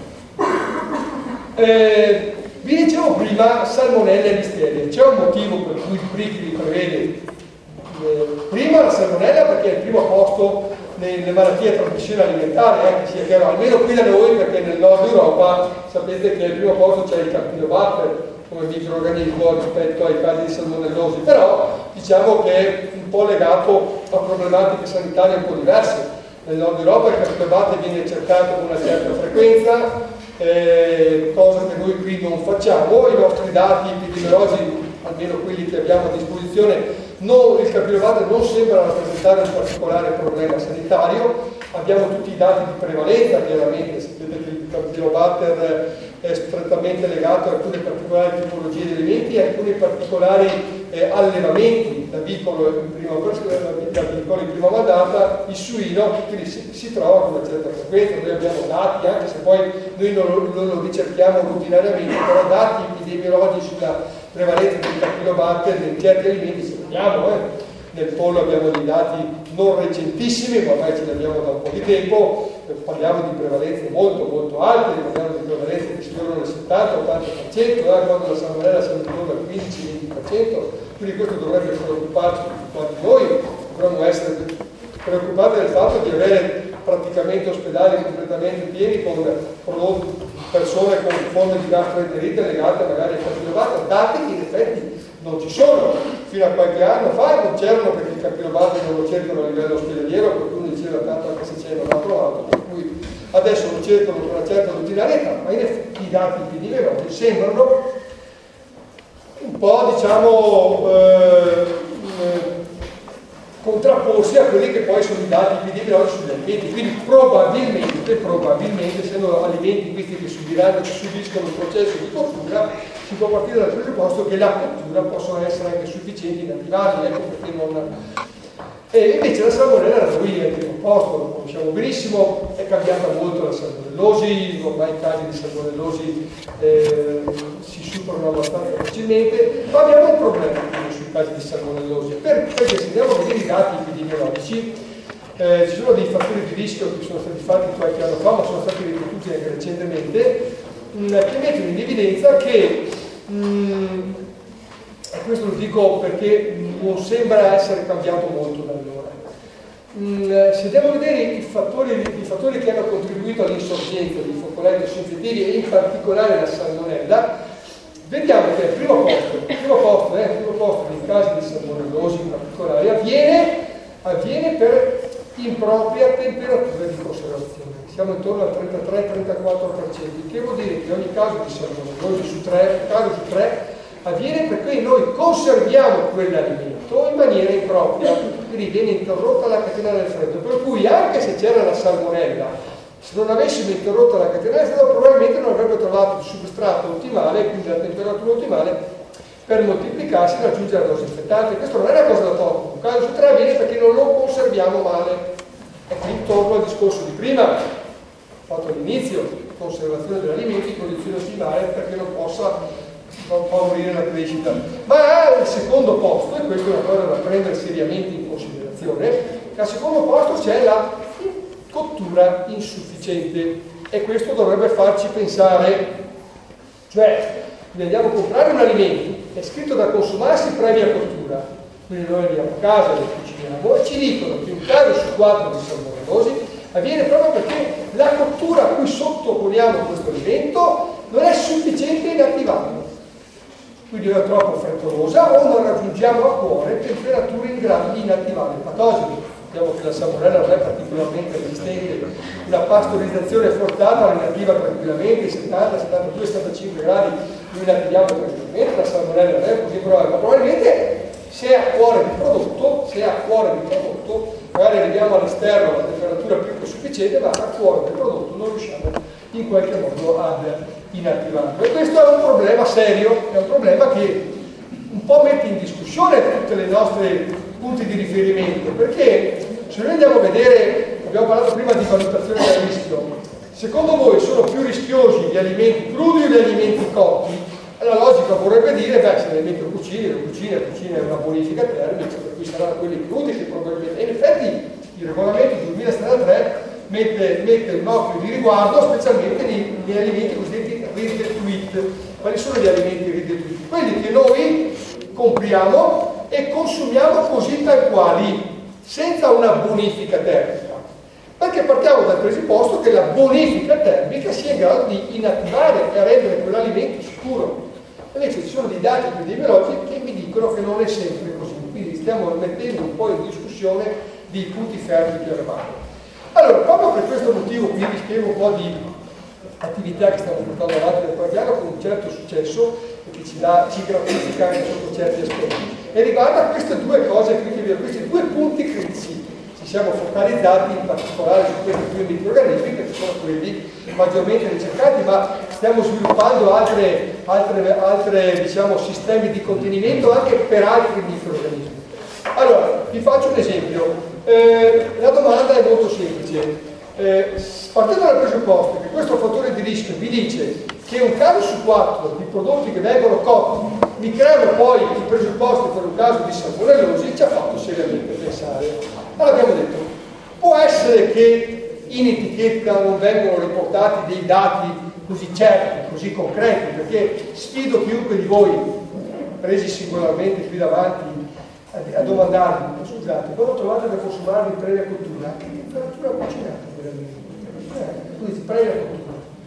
Eh, vi dicevo prima salmonella e listeria, c'è un motivo per cui il P R I C li prevede eh, prima la salmonella perché è il primo posto nelle malattie a trasmissione alimentare, anche sia chiaro, almeno qui da noi, perché nel nord Europa sapete che al primo posto c'è il campylobacter come microorganismo rispetto ai casi di salmonellosi, però diciamo che è un po' legato a problematiche sanitarie un po' diverse. Nel nord Europa il campylobacter viene cercato con una certa frequenza, Eh, cosa che noi qui non facciamo. I nostri dati epidemiologici, almeno quelli che abbiamo a disposizione, non, il campylobacter non sembra rappresentare un particolare problema sanitario. Abbiamo tutti i dati di prevalenza, chiaramente sapete che il campylobacter è strettamente legato a alcune particolari tipologie di alimenti e a alcuni particolari eh, allevamenti, l'avicolo in prima l'avicolo in prima mandata, il suino, quindi si, si trova con una certa frequenza. Noi abbiamo dati, anche se poi noi non, non lo ricerchiamo rutinariamente, però dati epidemiologici sulla prevalenza del campylobacter in certi alimenti ce l'abbiamo, eh. Nel pollo abbiamo dei dati non recentissimi, ma ormai ce li abbiamo da un po' di tempo, parliamo di prevalenze molto molto alte, parliamo di prevalenze che si sfiorano il settanta ottanta per cento, eh, quando la salmonella siamo intorno al quindici venti per cento, quindi questo dovrebbe preoccuparci tutti quanti noi. Dovremmo essere preoccupati del fatto di avere praticamente ospedali completamente pieni con prodotti, persone con forme di gastroenterite legate magari al campylobacter, dati che in effetti non ci sono. Fino a qualche anno fa non c'erano perché il campylobacter non lo cercano a livello ospedaliero, qualcuno diceva tanto anche se c'era l'ha trovato, per cui adesso lo cercano con una certa rutinarietà, ma in effetti i dati epidemiologici sembrano un po' diciamo eh, contrapporsi a quelli che poi sono i dati epidemiologici sugli alimenti. Quindi probabilmente, probabilmente, essendo alimenti questi che subiranno, che subiscono il processo di cottura, si può partire dal presupposto che la cottura possono essere anche sufficienti in attivarli, ecco perché non... E invece la salmonella noi è il primo posto, lo conosciamo benissimo, è cambiata molto la salmonellosi, ormai i casi di salmonellosi eh, si superano abbastanza facilmente, ma abbiamo un problema sui casi di salmonellosi, per, perché se andiamo a vedere i dati epidemiologici, eh, ci sono dei fattori di rischio che sono stati fatti qualche anno fa, ma sono stati ripetuti anche recentemente, mh, che mettono in evidenza che, mh, e questo lo dico perché non sembra essere cambiato molto da allora. Mm, se devo vedere i fattori, i fattori che hanno contribuito all'insorgenza dei focolai tossinfettivi e in particolare la salmonella, vediamo che al primo posto, il primo posto, eh, il primo posto nei casi di salmonellosi in particolare avviene, avviene per impropria temperatura di conservazione. Siamo intorno al trentatré trentaquattro per cento, che vuol dire che ogni caso di salmonellosi su tre, caso su tre, avviene perché noi conserviamo quell'alimento in maniera impropria, quindi viene interrotta la catena del freddo, per cui anche se c'era la salmonella, se non avessimo interrotto la catena del freddo probabilmente non avrebbe trovato il substrato ottimale, quindi la temperatura ottimale per moltiplicarsi e raggiungere la dose infettante. Questo non è una cosa da poco, un caso su tre avviene perché non lo conserviamo male. E quindi torno al discorso di prima, fatto all'inizio, conservazione dell'alimento in condizioni ottimali perché non possa favorire la crescita. Ma al secondo posto, e questa è una cosa da prendere seriamente in considerazione, al secondo posto c'è la cottura insufficiente e questo dovrebbe farci pensare, cioè andiamo a comprare un alimento, è scritto da consumarsi previa cottura, quindi noi andiamo a casa, lo cuciniamo e ci dicono che un caso su quattro di salmonellosi avviene proprio perché la cottura a cui sottoponiamo questo alimento non è sufficiente in attivarlo. Quindi è troppo frettolosa o non raggiungiamo a cuore temperature in grado di inattivare il patogeno. Sappiamo che la salmonella non è particolarmente resistente, una pastorizzazione forzata la inattiva tranquillamente, settanta, settantadue, settantacinque gradi lo inattiviamo tranquillamente, la salmonella non è così probabile, ma probabilmente se è a cuore di prodotto, se è a cuore di prodotto, magari arriviamo all'esterno a una temperatura più che sufficiente, ma a cuore del prodotto non riusciamo in qualche modo ad inattivarlo. E questo è un problema serio, è un problema che un po' mette in discussione tutti i nostri punti di riferimento, perché se noi andiamo a vedere, abbiamo parlato prima di valutazione del rischio, secondo voi sono più rischiosi gli alimenti crudi o gli alimenti cotti? La logica vorrebbe dire, beh, se l'alimento lo cucini, lo cucini, la cucina è una bonifica termica, per cui saranno quelli crudi che probabilmente... E in effetti il regolamento duemilasettantatré mette, mette un occhio di riguardo specialmente nei, negli alimenti cosiddetti ready-to-eat. Quali sono gli alimenti ready-to-eat? Quelli che noi compriamo e consumiamo così tal quali, senza una bonifica termica. Perché partiamo dal presupposto che la bonifica termica sia in grado di inattivare e rendere quell'alimento sicuro. Invece ci sono dei dati epidemiologici che mi dicono che non è sempre così, quindi stiamo mettendo un po' in discussione dei punti fermi che eravamo. Allora, proprio per questo motivo qui vi spiego un po' di attività che stiamo portando avanti nel piano con un certo successo e che ci, dà, ci gratifica anche sotto certi aspetti. E riguarda queste due cose, quindi questi due punti critici. Ci siamo focalizzati in particolare su questi due microrganismi perché sono quelli maggiormente ricercati, ma stiamo sviluppando altre, altre, altre diciamo, sistemi di contenimento anche per altri microrganismi. Allora, vi faccio un esempio. Eh, la domanda è molto semplice. Eh, partendo dal presupposto che questo fattore di rischio vi dice che un caso su quattro di prodotti che vengono cotti mi creano poi i presupposti per un caso di salmonellosi, ci ha fatto seriamente pensare. Allora abbiamo detto, può essere che in etichetta non vengono riportati dei dati così certi, così concreti, perché sfido chiunque di voi, presi singolarmente qui davanti, a, a domandarvi, scusate, quando trovate da consumare in previa cottura, che temperatura cucinate veramente? Eh, quindi previa cottura.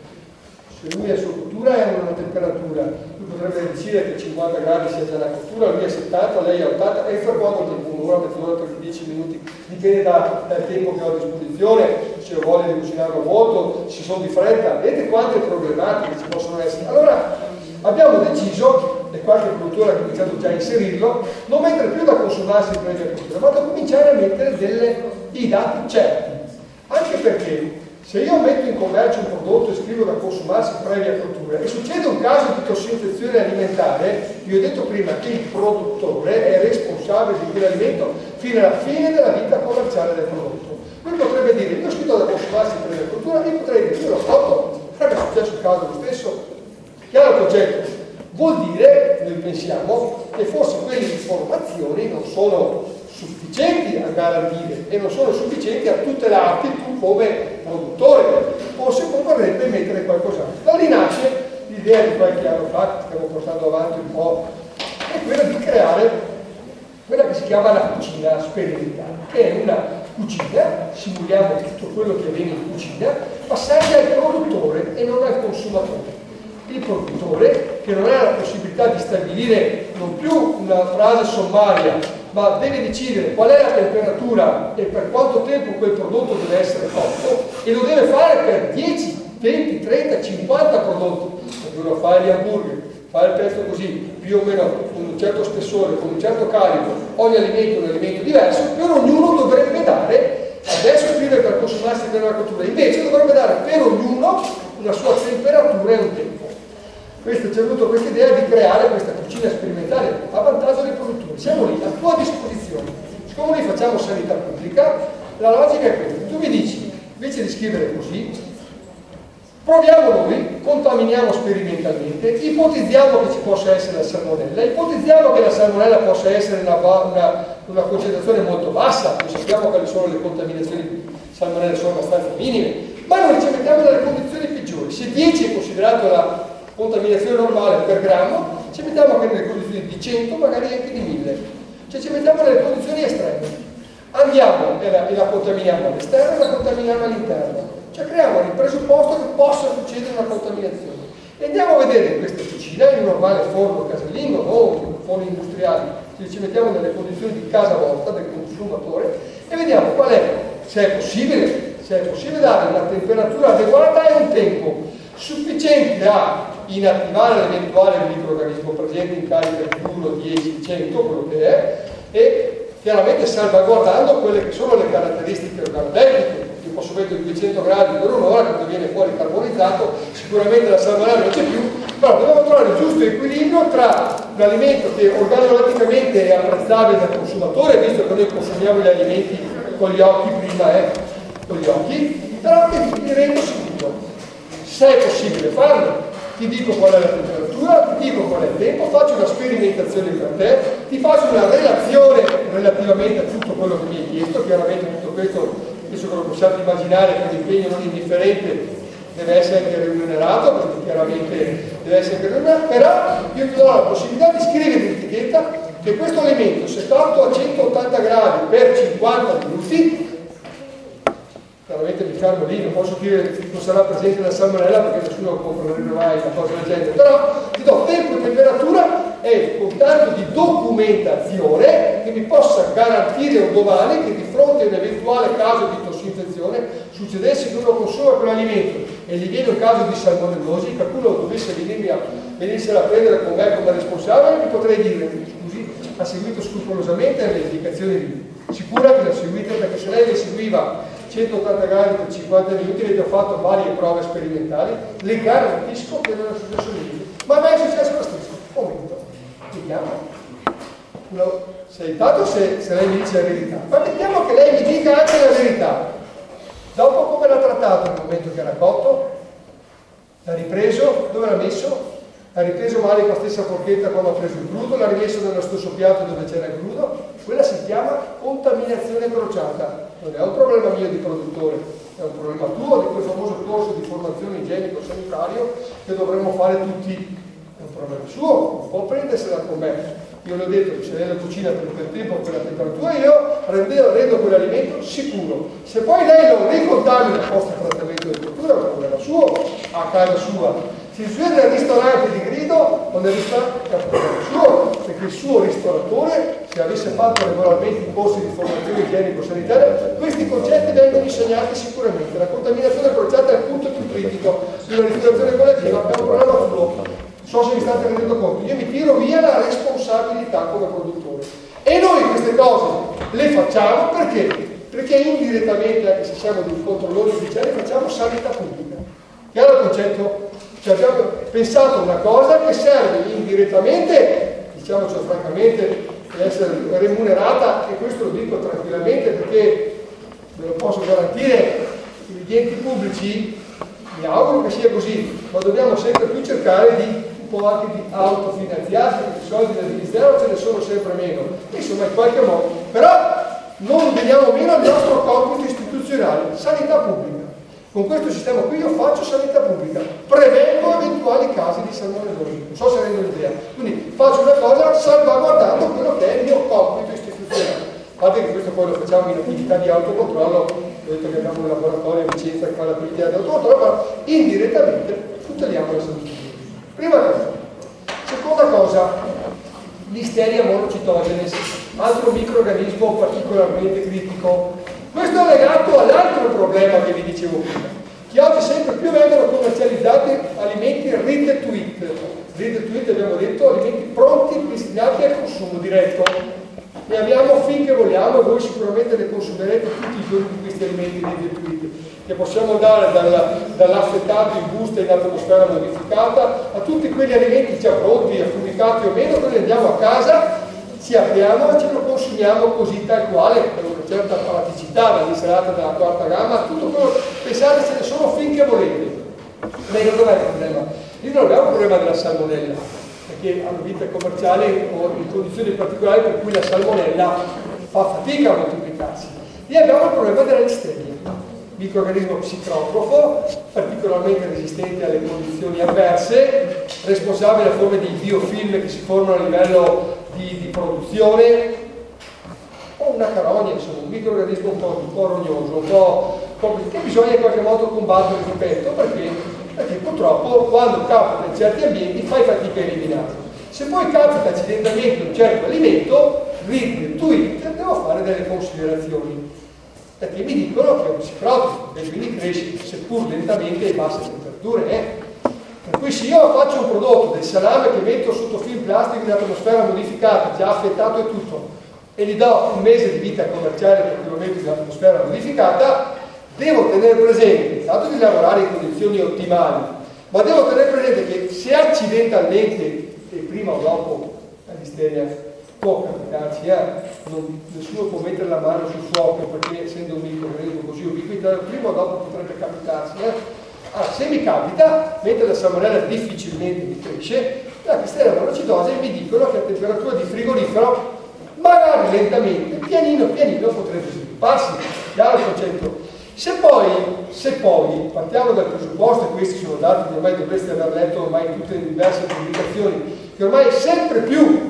Se lui è su cottura è una temperatura, lui potrebbe decidere che cinquanta gradi sia già la cottura, lui è settanta, lei è ottanta, e fra quanto tempo? Un'ora, mezz'ora, per dieci minuti, dipende da, dal tempo che ho a disposizione, se ho voglia di cucinarlo molto, se sono di fretta, vedete quante problematiche ci possono essere. Allora abbiamo deciso, e qualche produttore ha cominciato già a inserirlo, non mettere più da consumarsi previa cottura, ma da cominciare a mettere delle, i dati certi. Anche perché se io metto in commercio un prodotto e scrivo da consumarsi previa cottura e succede un caso di tossinfezione alimentare, vi ho detto prima che il produttore è responsabile di quell'alimento fino alla fine della vita commerciale del prodotto. Lui potrebbe dire, io ho scritto da consumarsi previa cottura, io potrei dire, io l'ho fatto, sarebbe successo il caso lo stesso. Chiaro il concetto? Vuol dire, noi pensiamo, che forse quelle informazioni non sono sufficienti a garantire e non sono sufficienti a tutelarti tu come produttore, forse converrebbe mettere qualcos'altro. Da lì nasce l'idea di qualche anno fa, che stiamo portando avanti un po', è quella di creare quella che si chiama la cucina sperimentale, che è una cucina, simuliamo tutto quello che avviene in cucina, ma serve al produttore e non al consumatore. Il produttore, che non ha la possibilità di stabilire non più una frase sommaria, ma deve decidere qual è la temperatura e per quanto tempo quel prodotto deve essere cotto, e lo deve fare per dieci, venti, trenta, cinquanta prodotti. Ognuno fa gli hamburger, fa il pesto così, più o meno con un certo spessore, con un certo carico, ogni alimento è un alimento diverso, per ognuno dovrebbe dare, adesso scrive per consumarsi per la cottura, invece dovrebbe dare per ognuno una sua temperatura e un tempo. Questo ci è venuto questa idea di creare questa cucina sperimentale a vantaggio dei produttori. Siamo lì, a tua disposizione. Siccome noi facciamo sanità pubblica, la logica è questa. Tu mi dici, invece di scrivere così, proviamo noi, contaminiamo sperimentalmente, ipotizziamo che ci possa essere la salmonella, ipotizziamo che la salmonella possa essere una, una, una concentrazione molto bassa, noi sappiamo quali sono le contaminazioni salmonelle, sono abbastanza minime, ma noi ci mettiamo nelle condizioni peggiori. Se dieci è considerato la contaminazione normale per grammo, ci mettiamo anche nelle condizioni di cento, magari anche di mille, cioè ci mettiamo nelle condizioni estreme, andiamo e la, e la contaminiamo all'esterno e la contaminiamo all'interno, cioè creiamo il presupposto che possa succedere una contaminazione e andiamo a vedere questa cucina in un normale forno casalingo, non forni industriali, cioè ci mettiamo nelle condizioni di casa vostra, del consumatore, e vediamo qual è, se è possibile, se è possibile dare una temperatura adeguata e un tempo sufficiente a inattivare l'eventuale microorganismo presente in carica di uno, dieci, cento, quello che è, e chiaramente salvaguardando quelle che sono le caratteristiche organolettiche. Io posso mettere duecento gradi per un'ora, quando viene fuori carbonizzato, sicuramente la salmonella non c'è più, però dobbiamo trovare il giusto equilibrio tra un alimento che organoletticamente è apprezzabile dal consumatore, visto che noi consumiamo gli alimenti con gli occhi prima, eh, con gli occhi, però che vi rendo sicuro. Se è possibile farlo, ti dico qual è la temperatura, ti dico qual è il tempo, faccio una sperimentazione per te, ti faccio una relazione relativamente a tutto quello che mi hai chiesto, chiaramente tutto questo, penso che lo possiate immaginare, che un impegno non indifferente deve essere anche remunerato, perché chiaramente deve essere anche remunerato, però io ti do la possibilità di scrivere in etichetta che questo alimento, se cotto a centottanta gradi per cinquanta minuti, chiaramente mi fermo lì, non posso dire che non sarà presente la salmonella perché nessuno comprerà mai una cosa del genere, però ti do tempo e temperatura e con tanto di documentazione che mi possa garantire un domani che di fronte a un eventuale caso di tossinfezione succedesse che uno consuma quell'alimento e gli viene un caso di salmonellosi, qualcuno dovesse venirmi a, venissero a prendere con me come responsabile, mi potrei dire, scusi, ha seguito scrupolosamente le indicazioni lì, sicura che le ha seguite, perché se lei le seguiva centottanta gradi per cinquanta minuti, avete fatto varie prove sperimentali, le garantisco che non è successo niente, ma a me è successo lo stesso. Momento, vediamo no, se intanto se, se lei mi dice la verità, ma mettiamo che lei mi dica anche la verità. Dopo come l'ha trattato nel momento che era cotto? L'ha ripreso? Dove l'ha messo? Ha ripreso male con la stessa forchetta quando ha preso il crudo, l'ha rimesso nello stesso piatto dove c'era il crudo? Quella si chiama contaminazione crociata. Non è un problema mio di produttore, è un problema tuo, di quel famoso corso di formazione igienico-sanitario che dovremmo fare tutti. È un problema suo, non può prendersela con me. Io le ho detto che se lei la cucina per quel tempo, per la temperatura, io rendo, rendo quell'alimento sicuro. Se poi lei lo ricontamina post trattamento di cottura, è un problema suo, a casa sua. Se succede nel ristorante di grido o nel ristorante, è un problema suo, perché il suo ristoratore, se avesse fatto regolarmente i corsi di formazione igienico-sanitaria, questi concetti vengono insegnati sicuramente. La contaminazione crociata è il punto più critico di una ristorazione collettiva, è un problema suo. so se vi state rendendo conto, io mi tiro via la responsabilità come produttore. E noi queste cose le facciamo perché? Perché indirettamente, anche se siamo dei controllori ufficiali, facciamo sanità pubblica. Chiaro il concetto? Cioè abbiamo pensato una cosa che serve indirettamente, diciamocelo francamente, per essere remunerata, e questo lo dico tranquillamente perché ve lo posso garantire, gli enti pubblici, mi auguro che sia così, ma dobbiamo sempre più cercare di un po' anche di autofinanziarsi, perché i soldi del Ministero ce ne sono sempre meno, insomma in qualche modo, però non veniamo meno al nostro compito istituzionale, sanità pubblica. Con questo sistema qui io faccio sanità pubblica, prevengo eventuali casi di salmonellosi, non so se rendo l'idea, quindi faccio una cosa salvaguardando quello che è il mio compito istituzionale. A parte che questo poi lo facciamo in attività di autocontrollo, ho detto che abbiamo un laboratorio a Vicenza che fa l'attività di autocontrollo, ma indirettamente tuteliamo la salute. Prima cosa. Seconda cosa, Listeria monocytogenes, altro microrganismo particolarmente critico. Questo è legato all'altro problema che vi dicevo prima, che oggi sempre più vengono commercializzati alimenti ready to eat. Ready to eat abbiamo detto alimenti pronti, destinati al consumo diretto. Ne abbiamo finché vogliamo, e voi sicuramente ne consumerete tutti i giorni di questi alimenti ready to eat, che possiamo andare dal, dall'affettato in busta in atmosfera modificata a tutti quegli alimenti già pronti, affumicati o meno, che li andiamo a casa, ci apriamo e ce lo consumiamo così tal quale, con una certa praticità, dall'insalata della quarta gamma, tutto quello, pensate, ce ne sono finché volete. Bene, dov'è il problema? Lì non abbiamo il problema della salmonella, perché hanno vita commerciale o in condizioni particolari per cui la salmonella fa fatica a moltiplicarsi. Lì abbiamo il problema della listeria, microrganismo psitrotrofo, particolarmente resistente alle condizioni avverse, responsabile a forme di biofilm che si formano a livello di, di produzione, o una carogna, insomma, un microrganismo un po', un po' rognoso, un po', un po' che bisogna in qualche modo combattere, ripeto, perché, perché purtroppo quando capita in certi ambienti fai fatica a eliminarlo. Se poi capita accidentalmente un certo alimento, read to eat, devo fare delle considerazioni, perché mi dicono che è un psicotropo e quindi cresce seppur lentamente a basse temperature. Eh. Per cui se io faccio un prodotto del salame che metto sotto film plastico in atmosfera modificata, già affettato e tutto, e gli do un mese di vita commerciale perché lo metto in atmosfera modificata, devo tenere presente, tanto di lavorare in condizioni ottimali, ma devo tenere presente che se accidentalmente, e prima o dopo la listeria può capitarci, eh? non, nessuno può mettere la mano sul fuoco perché essendo un microrganismo così ubiquitario, prima o dopo potrebbe capitarsi. Eh? Allora, se mi capita, mentre la salmonella difficilmente mi cresce, la Listeria monocytogenes mi dicono che a temperatura di frigorifero, magari lentamente, pianino pianino potrebbe svilupparsi. Chiaro il concetto? Se poi, se poi partiamo dal presupposto, e questi sono dati che ormai dovreste aver letto ormai in tutte le diverse pubblicazioni, che ormai sempre più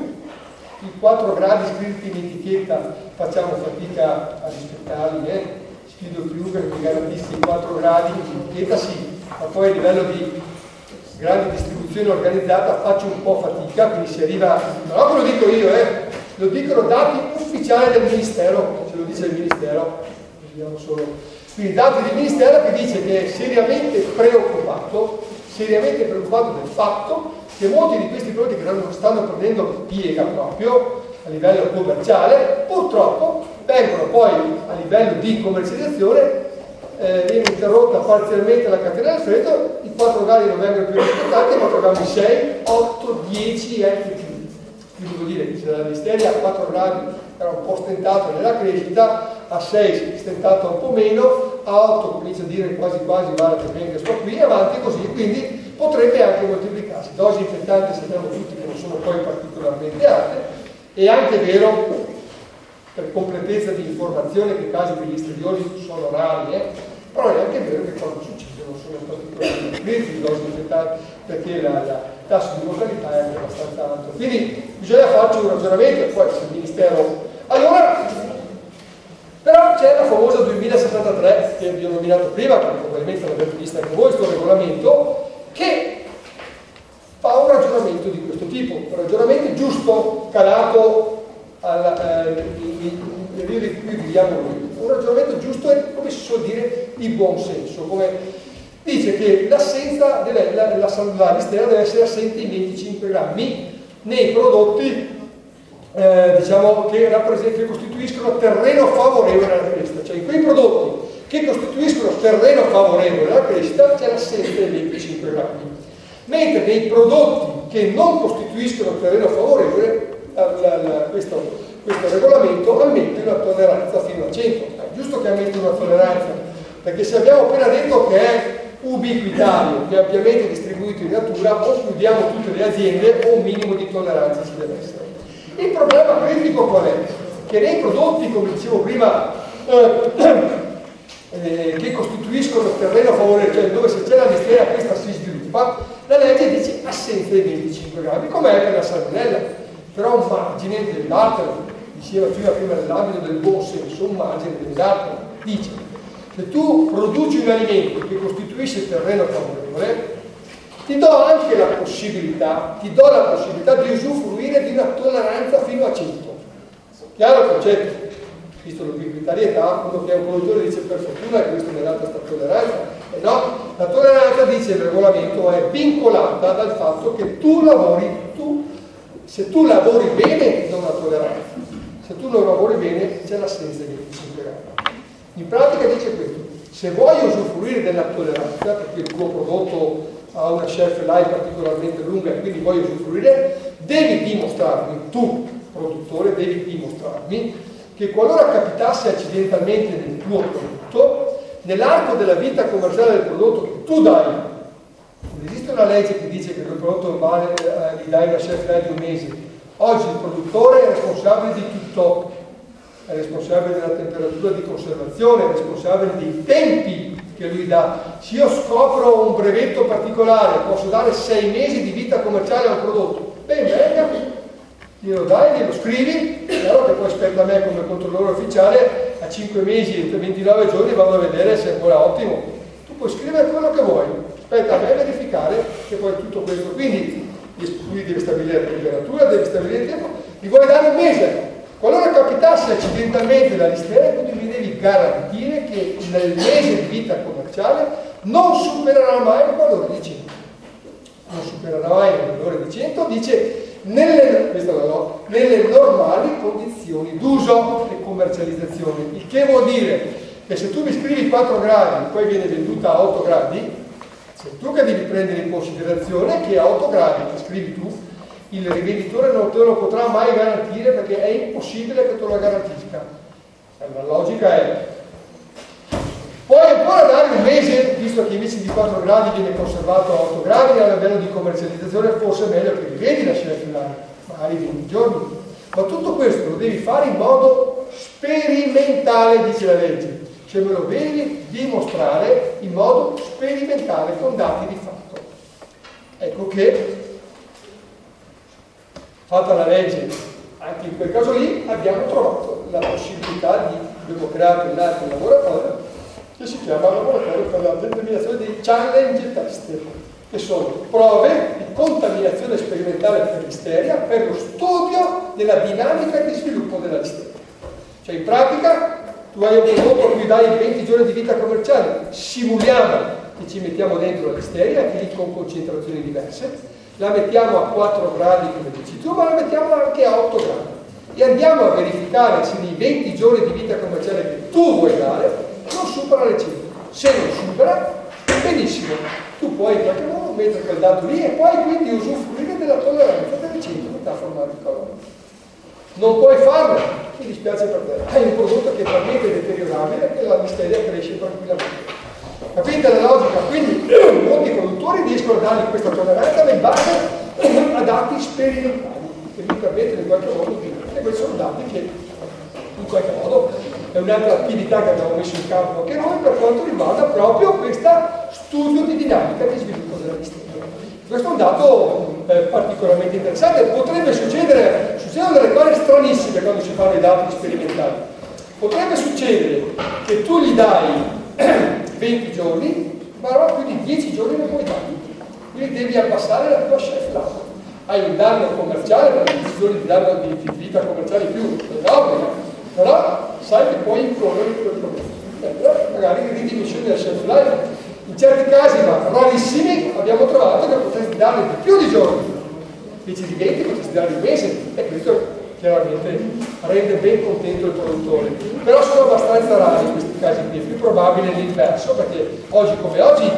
i quattro gradi scritti in etichetta facciamo fatica a rispettarli, eh? Sfido chiunque che mi garantissi i quattro gradi in etichetta, sì, ma poi a livello di grande distribuzione organizzata faccio un po' fatica, quindi si arriva, non lo dico io, eh? Lo dicono dati ufficiali del Ministero, ce lo dice il Ministero, vediamo solo. Quindi dati del Ministero che dice che è seriamente preoccupato, seriamente preoccupato del fatto che molti di questi prodotti che stanno prendendo piega proprio a livello commerciale, purtroppo vengono poi a livello di commercializzazione, eh, viene interrotta parzialmente la catena del freddo, i quattro gradi non vengono più rispettati, ma troviamo sei, otto, dieci e anche più. Quindi vuol dire che se la listeria a quattro gradi era un po' stentata nella crescita, a sei stentata un po' meno, a otto comincia a dire quasi quasi guarda che venga sto qui, avanti così, quindi potrebbe anche moltiplicarsi. Dosi infettanti sappiamo tutti che non sono poi particolarmente alte, è anche vero, per completezza di informazione, che i casi degli listeriosi sono rari, eh? Però è anche vero che quando succede non sono particolarmente critici dosi infettanti, perché la, la tasso di mortalità è anche abbastanza alto. Quindi bisogna farci un ragionamento, e poi se il Ministero... Allora, però c'è la famosa duemilasettantatré, che vi ho nominato prima, perché probabilmente l'avete vista anche voi, questo regolamento, che fa un ragionamento di questo tipo, un ragionamento giusto, calato alla, eh, nel periodo in cui viviamo noi, un ragionamento giusto e, come si suol dire, di buon senso, come dice che l'assenza delle, la, la, la listeria deve essere assente in venticinque grammi nei prodotti eh, diciamo che, che costituiscono terreno favorevole alla crescita, cioè in quei prodotti che costituiscono terreno favorevole alla crescita c'è l'assenza dei venticinque grammi, mentre nei prodotti che non costituiscono terreno favorevole la, la, la, questo, questo regolamento ammette una tolleranza fino a cento. È giusto che ammette una tolleranza, perché se abbiamo appena detto che è ubiquitario, che è ampiamente distribuito in natura, o chiudiamo tutte le aziende o un minimo di tolleranza ci deve essere. Il problema critico qual è? Che nei prodotti, come dicevo prima, eh, eh, che costituiscono terreno favorevole, cioè dove se c'è la listeria questa si sviluppa, la legge dice assenza dei venticinque grammi, com'è per la salmonella, però un margine dell'altro, diceva prima, prima nell'ambito del buon senso, un margine dell'altro, dice se tu produci un alimento che costituisce terreno favorevole, ti do anche la possibilità, ti do la possibilità di usufruire di una tolleranza fino a cento. Chiaro il concetto? Visto l'ubiquitarietà, uno che è un produttore dice per fortuna che questo mi ha dato questa tolleranza, e no, la tolleranza, dice il regolamento, è vincolata dal fatto che tu lavori, tu, se tu lavori bene non la tolleranza, se tu non lavori bene c'è l'assenza di venticinque grammi. In pratica dice questo: se vuoi usufruire della tolleranza, perché il tuo prodotto ha una shelf life particolarmente lunga e quindi vuoi usufruire, devi dimostrarmi, tu produttore, devi dimostrarmi che qualora capitasse accidentalmente nel tuo prodotto, nell'arco della vita commerciale del prodotto che tu dai, non esiste una legge che dice che quel prodotto vale, eh, gli dai una shelf life di un mese. Oggi il produttore è responsabile di tutto, è responsabile della temperatura di conservazione, è responsabile dei tempi che lui dà. Se io scopro un brevetto particolare, posso dare sei mesi di vita commerciale a un prodotto, bene, venga, glielo dai, glielo scrivi, chiaro che poi spetta a me come controllore ufficiale, a cinque mesi e ventinove giorni vado a vedere se è ancora ottimo. Tu puoi scrivere quello che vuoi, spetta a me verificare che poi tutto questo, quindi lui deve stabilire la temperatura, deve stabilire il tempo, gli vuoi dare un mese. Qualora capitasse accidentalmente la listeria, quindi mi devi garantire che nel mese di vita commerciale non supererà mai il valore di cento. Non supererà mai il valore di cento, dice nelle, questa no, nelle normali condizioni d'uso e commercializzazione. Il che vuol dire che se tu mi scrivi quattro gradi e poi viene venduta a otto gradi, sei tu che devi prendere in considerazione che a otto gradi che scrivi tu, il rivenditore non te lo potrà mai garantire perché è impossibile che te lo garantisca. La logica è: puoi ancora dare un mese, visto che invece di quattro gradi viene conservato a otto gradi, a livello di commercializzazione forse è meglio che rivedi la shelf life, magari venti giorni. Ma tutto questo lo devi fare in modo sperimentale, dice la legge. Cioè me lo devi dimostrare in modo sperimentale, con dati di fatto. Ecco che, fatta la legge, anche in quel caso lì abbiamo trovato la possibilità di, abbiamo creato in arte un laboratorio che si chiama laboratorio per la determinazione dei challenge test, che sono prove di contaminazione sperimentale per listeria per lo studio della dinamica di sviluppo della listeria. Cioè in pratica tu hai un prodotto a cui dai venti giorni di vita commerciale, simuliamo che ci mettiamo dentro la listeria, anche lì con concentrazioni diverse, la mettiamo a quattro gradi come dici tu, ma la mettiamo anche a otto gradi e andiamo a verificare se nei venti giorni di vita commerciale che tu vuoi dare non supera le cento. Se non supera, benissimo, tu puoi in qualche modo mettere quel dato lì e poi quindi usufruire della tolleranza delle cento metà formati di colore. Non puoi farlo, mi dispiace per te, hai un prodotto che è talmente deteriorabile che la listeria cresce tranquillamente. Capite la logica? Quindi molti produttori riescono a dargli questa tolleranza in base a dati sperimentali che mi permettono in qualche modo di... E questi sono dati che in qualche modo è un'altra attività che abbiamo messo in campo anche noi per quanto riguarda proprio questo studio di dinamica di sviluppo della listeria. Questo è un dato eh, particolarmente interessante. Potrebbe succedere, succedono delle cose stranissime quando si fanno i dati sperimentali. Potrebbe succedere che tu gli dai venti giorni, ma allora più di dieci giorni non puoi darli. Quindi devi abbassare la tua shelf life. Hai un danno commerciale, per dieci giorni di danno di, di vita commerciale in più, enorme, però sai che puoi incorrere in quel problema. Eh, magari ridimensioni della shelf life, In certi casi, ma rarissimi, abbiamo trovato che potresti darne di più di giorni, invece di venti potresti darne di mesi, e questo chiaramente rende ben contento il produttore. Però sono abbastanza rari questi casi qui, è più probabile l'inverso, perché oggi come oggi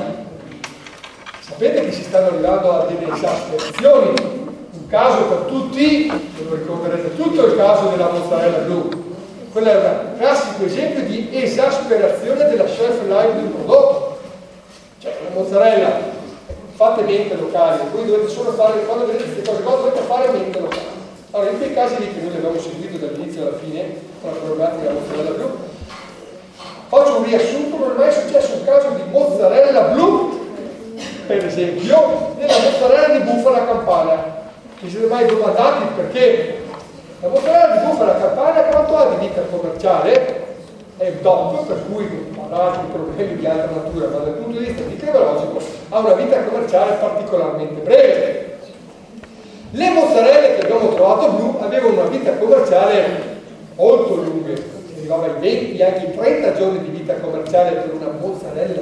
sapete che si stanno arrivando a delle esasperazioni. Un caso per tutti, ve lo ricorderete tutto, il caso della mozzarella blu. Quello è un classico esempio di esasperazione della shelf life del prodotto. Cioè, la mozzarella, fate mente locali, voi dovete solo fare, quando vedete queste cose qua, dovete fare mente locale. Allora, in quei casi lì che noi li abbiamo seguito dall'inizio alla fine, con la problematica della mozzarella blu, faccio un riassunto, non è mai successo un caso di mozzarella blu, per esempio, nella mozzarella di bufala campana. Vi siete mai domandati perché la mozzarella di bufala campana quanto ha di vita commerciale? È un DOP, per cui non ha altri problemi di altra natura, ma dal punto di vista microbiologico ha una vita commerciale particolarmente breve. Le mozzarelle che abbiamo trovato blu avevano una vita commerciale molto lunga, si arrivava ai venti, anche ai trenta giorni di vita commerciale per una mozzarella.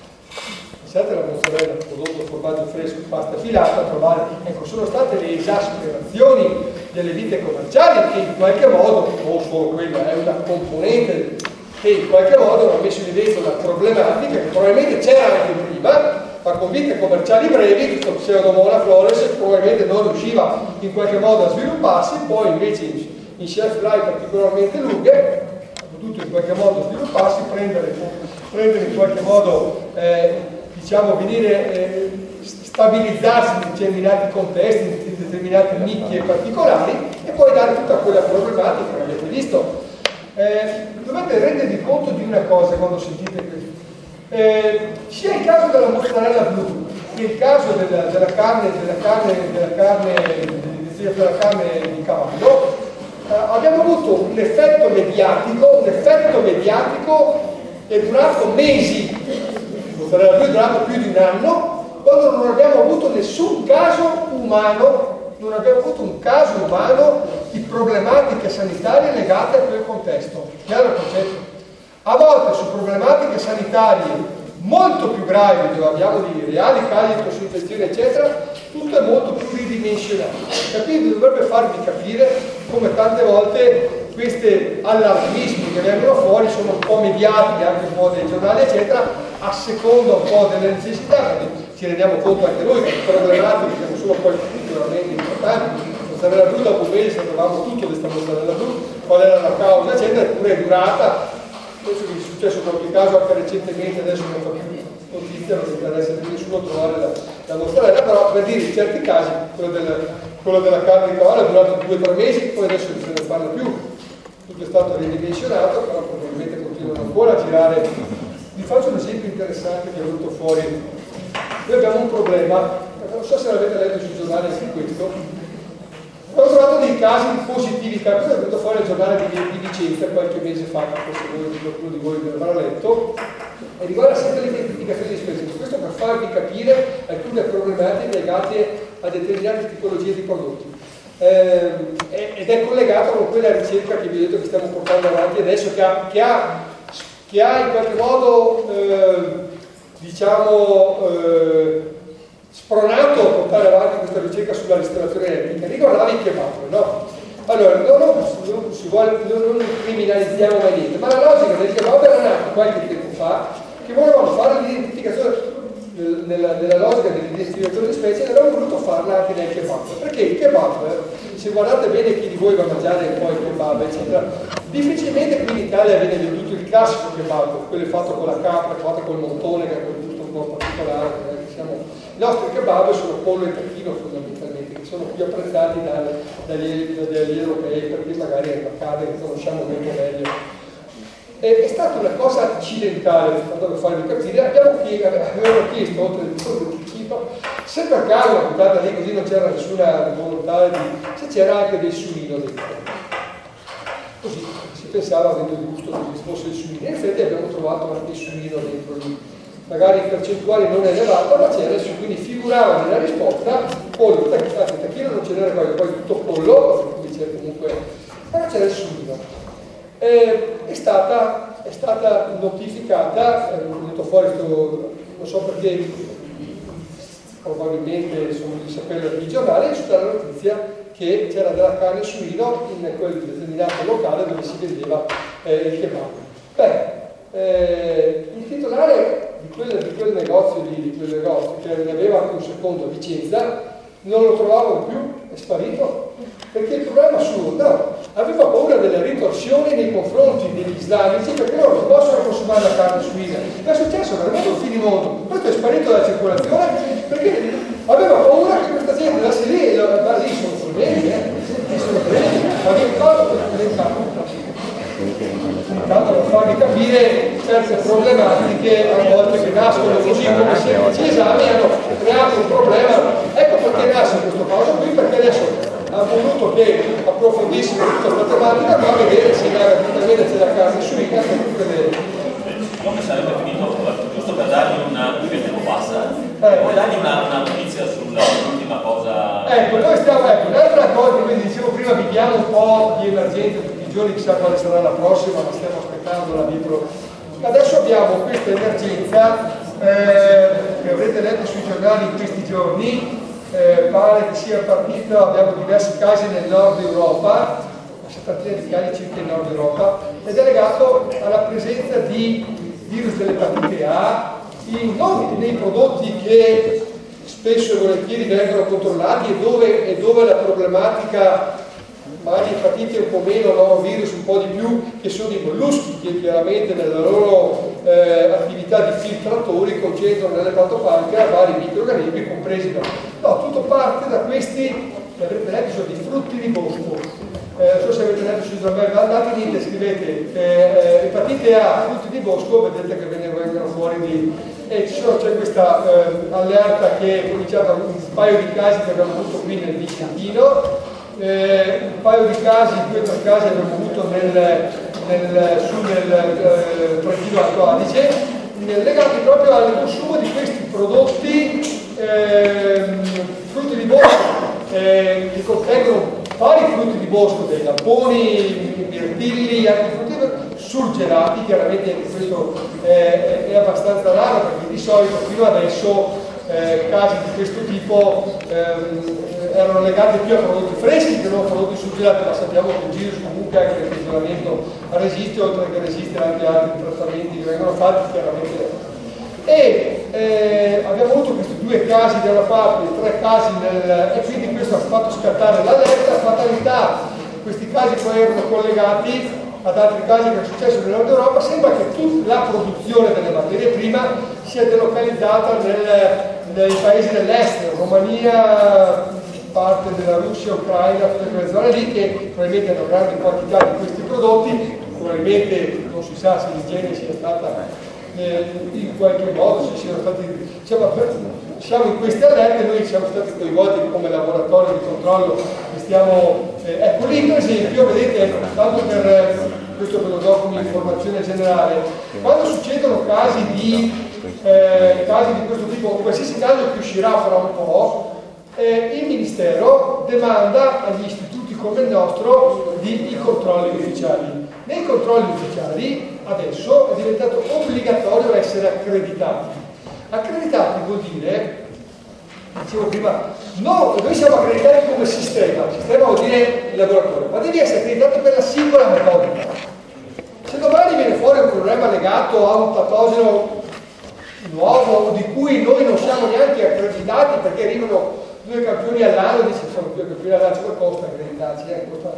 Pensate alla mozzarella, prodotto formaggio fresco, pasta filata, trovare, ecco, sono state le esasperazioni delle vite commerciali che in qualche modo, non solo quella, è una componente che in qualche modo hanno messo in evidenza una problematica che probabilmente c'era anche prima, ma con vite commerciali brevi, questo Pseudomonas flores probabilmente non riusciva in qualche modo a svilupparsi, poi invece in, in shelf life particolarmente lunghe ha potuto in qualche modo svilupparsi, prendere, prendere in qualche modo, eh, diciamo, venire, eh, stabilizzarsi in determinati contesti, in determinate nicchie particolari e poi dare tutta quella problematica che avete visto. Eh, dovete rendervi conto di una cosa quando sentite questo. Eh, sia il caso della mozzarella blu che il caso della, della carne della carne della carne della carne di cavallo eh, abbiamo avuto un effetto mediatico un effetto mediatico che è durato mesi. La mozzarella blu è durato più di un anno quando non abbiamo avuto nessun caso umano non abbiamo avuto un caso umano di problematiche sanitarie legate a quel contesto. Chiaro il concetto? A volte su problematiche sanitarie molto più gravi, dove abbiamo di reali casi di cross-infezione, eccetera, tutto è molto più ridimensionato. Capite? Dovrebbe farvi capire come tante volte questi allarmismi che vengono fuori sono un po' mediati, anche un po' dai giornali, eccetera, a seconda un po' delle necessità, perché ci rendiamo conto anche noi che le problematiche che non sono poi particolarmente importanti. Mozzarella blu, dopo un mese sapevamo tutto di questa mozzarella blu, qual era la causa, eccetera, eppure è durata. Penso che è successo qualche caso anche recentemente, adesso non fa più notizia, non mi interessa di nessuno trovare la, la mozzarella, però per dire in certi casi quello, del, quello della carne di cavallo è durato due o tre mesi, poi adesso non se ne parla più, tutto è stato ridimensionato, però probabilmente continuano ancora a girare. Vi faccio un esempio interessante che è venuto fuori. Noi abbiamo un problema, non so se l'avete letto sul giornale anche questo. Ho trovato dei casi di positività, questo è venuto fuori al giornale di, di Vicenza qualche mese fa, forse voi, qualcuno di voi l'avrà letto, e riguarda sempre l'identificazione di specie. Questo per farvi capire alcune problematiche legate a determinate tipologie di prodotti. Eh, ed è collegato con quella ricerca che vi ho detto che stiamo portando avanti adesso, che ha, che ha, che ha in qualche modo, eh, diciamo, eh, spronato a portare avanti questa ricerca sulla ristorazione elettrica. Riguardava i kebab, no? Allora, non, non, non, si vuole, non, non criminalizziamo mai niente, ma la logica del kebab era nata qualche tempo fa, che volevamo fare l'identificazione, nella, nella logica dell'identificazione di specie, e avevamo voluto farla anche nel kebab. Perché il kebab, se guardate bene chi di voi va a mangiare poi il kebab, eccetera, difficilmente qui in Italia viene venduto il classico kebab, quello fatto con la capra, fatto col montone, che è quel gusto un po' particolare. Siamo, i nostri kebab sono pollo e tacchino fondamentalmente, che sono più apprezzati dal, dagli, dagli europei, perché magari è una carne che conosciamo molto meglio. E, è stata una cosa accidentale, tanto per farvi capire, abbiamo chiesto, avevamo chiesto oltre il tacchino, se per caso una puntata lì così non c'era nessuna volontà di, se c'era anche del suino dentro. Così si pensava, avendo il gusto, che ci fosse il suino. In effetti abbiamo trovato anche il suino dentro lì. Magari in percentuali non elevata, ma c'era, quindi figurava nella risposta pollo, tacchino, tacchino non ce n'era poi, poi tutto pollo, quindi c'era comunque, però c'era il suino. Eh, è, stata, è stata notificata, è venuto fuori questo non so perché, probabilmente sono di sapere dai giornali, è stata la notizia che c'era della carne suino in quel determinato locale dove si vendeva eh, il kebab. Beh, eh, il titolare di quel, di quel negozio, di, di quel negozio che ne aveva anche un secondo a Vicenza, non lo trovavo più, è sparito, perché il problema suo, no, aveva paura delle ritorsioni nei confronti degli islamici, perché loro non possono consumare la carne suina. È successo veramente un finimondo, questo è sparito dalla circolazione perché aveva paura che questa gente andasse lì, ma lì sono problemi, eh, lì sono problemi, ma vi ricordo intanto per farvi capire certe problematiche a volte che nascono così come semplici esami hanno creato un problema. Ecco perché nasce questo caso qui, perché adesso ha voluto che approfondissimo tutta questa tematica, ma a vedere se veramente c'è la carne suina per tutte le... Come sarebbe finito, giusto per dargli una, qui il tempo passa, eh. vuoi dargli una, una notizia sull'ultima cosa? Ecco, noi stiamo, ecco, un'altra cosa, come dicevo prima, viviamo un po' di emergenza tutti i giorni, chissà quale sarà la prossima, ma stiamo aspettando la dietro. Adesso abbiamo questa emergenza eh, che avrete letto sui giornali in questi giorni, eh, pare che sia partita, abbiamo diversi casi nel nord Europa, una settantina di casi circa in nord Europa, ed è legato alla presenza di virus dell'epatite A, in, non nei prodotti che spesso e volentieri vengono controllati e dove, e dove la problematica magari epatite un po' meno, no, virus un po' di più, che sono i molluschi che chiaramente nella loro eh, attività di filtratori concentrano nell'epatopancreas vari microrganismi compresi da... No, tutto parte da questi, che avrete letto, sono di frutti di bosco. Eh, non so se avete letto sui giornali, andate lì e scrivete eh, epatite A, frutti di bosco, vedete che vengono fuori di... E ci sono, c'è questa eh, allerta che è cominciata un paio di casi che abbiamo avuto qui nel Vicentino, eh, un paio di casi, due o tre casi abbiamo avuto nel, nel, su nel eh, Trentino Alto Adige, legati proprio al consumo di questi prodotti eh, frutti di bosco, eh, che contengono vari frutti di bosco, dei lamponi, mirtilli, altri frutti surgelati. Chiaramente questo eh, è abbastanza raro perché di solito fino adesso eh, casi di questo tipo ehm, erano legati più a prodotti freschi che non a prodotti surgelati, ma sappiamo che in giro comunque anche il congelamento resiste, oltre che resistere anche altri trattamenti che vengono fatti chiaramente. E eh, abbiamo avuto questi due casi da una parte, tre casi nel, e quindi questo ha fatto scattare l'allerta. Fatalità, questi casi poi erano collegati ad altri casi che è successo nel nord Europa. Sembra che tutta la produzione delle materie prime sia delocalizzata nel, nei paesi dell'est, Romania, parte della Russia, Ucraina, tutte quelle zone lì che probabilmente hanno grandi quantità di questi prodotti. Probabilmente non si sa se l'igiene sia stata eh, in qualche modo, se siano stati, diciamo, siamo in queste allerte, noi siamo stati coinvolti come laboratorio di controllo che stiamo, eh, ecco lì per esempio, vedete, tanto per eh, questo ve lo do come informazione generale, quando succedono casi di, eh, casi di questo tipo, qualsiasi caso che uscirà fra un po', eh, il Ministero demanda agli istituti come il nostro di i controlli ufficiali. Nei controlli ufficiali adesso è diventato obbligatorio essere accreditati. Accreditati vuol dire, dicevo prima, no, noi siamo accreditati come sistema, il sistema vuol dire il laboratorio, ma devi essere accreditato per la singola metodica. Se domani viene fuori un problema legato a un patogeno nuovo di cui noi non siamo neanche accreditati perché arrivano due campioni all'anno, dice sono due campioni all'anno, come costa accreditarsi? Eh, costa,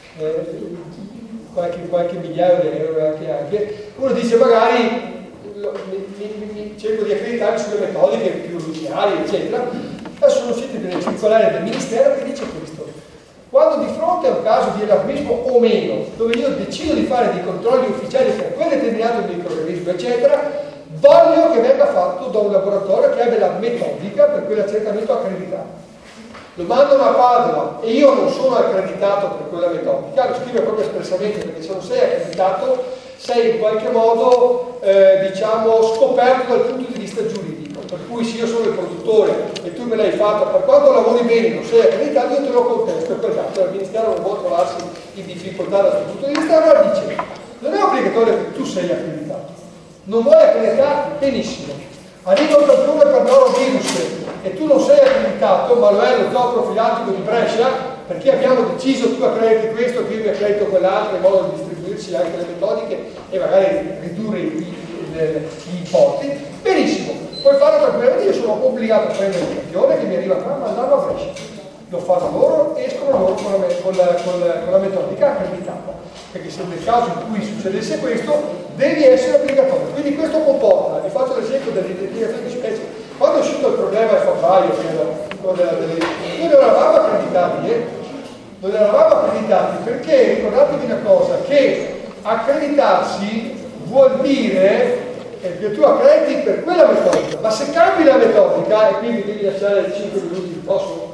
eh, Qualche, qualche migliaio di euro anche, anche. Uno dice magari lo, mi, mi, mi, cerco di accreditarmi sulle metodiche più lineari eccetera. Adesso sono uscite delle circolari del Ministero che dice questo: quando di fronte a un caso di allarmismo o meno, dove io decido di fare dei controlli ufficiali per quel determinato microrganismo eccetera, voglio che venga fatto da un laboratorio che abbia la metodica per quell'accertamento accreditato. Lo mandano a Padova e io non sono accreditato per quella metodica, lo scrive proprio espressamente perché se non sei accreditato sei in qualche modo eh, diciamo scoperto dal punto di vista giuridico, per cui se io sono il produttore e tu me l'hai fatto, per quanto lavori bene non sei accreditato, io te lo contesto, per esatto, il Ministero non vuole trovarsi in difficoltà dal punto di vista, allora dice non è obbligatorio che tu sei accreditato, non vuoi accreditarti, benissimo. arriva un campione per norovirus e tu non sei accreditato, ma lo è lo zoo profilattico di Brescia, perché abbiamo deciso tu accrediti questo, qui mi accredito quell'altro, in modo da distribuirci anche le metodiche e magari ridurre i, gli importi, benissimo, puoi farlo tranquillamente. Io sono obbligato a prendere il campione che mi arriva qua e mandarlo a Brescia, lo fanno loro e escono loro con la, con la, con la, con la metodica accreditata, perché se nel caso in cui succedesse questo devi essere obbligatorio. Quindi questo comporta, vi faccio l'esempio dell'identificazione di specie. Quando è uscito il problema a febbraio, noi non eravamo accreditati, eh? non eravamo accreditati perché ricordatevi una cosa, che accreditarsi vuol dire che tu accrediti per quella metodica, ma se cambi la metodica, e quindi devi lasciare cinque minuti, posso?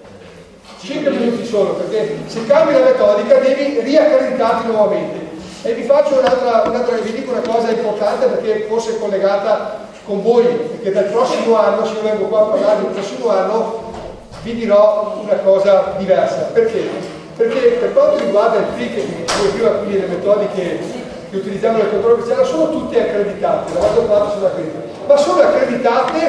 cinque minuti solo, perché se cambi la metodica devi riaccreditarti nuovamente. E vi faccio un'altra, un'altra, vi dico una cosa importante perché forse è collegata con voi, perché dal prossimo anno, se io vengo qua a parlare del prossimo anno, vi dirò una cosa diversa. Perché? Perché per quanto riguarda il P R I, che come prima quindi le metodiche che utilizziamo nel controllo ufficiale sono tutte accreditate, la maggior parte sono accreditate, ma sono accreditate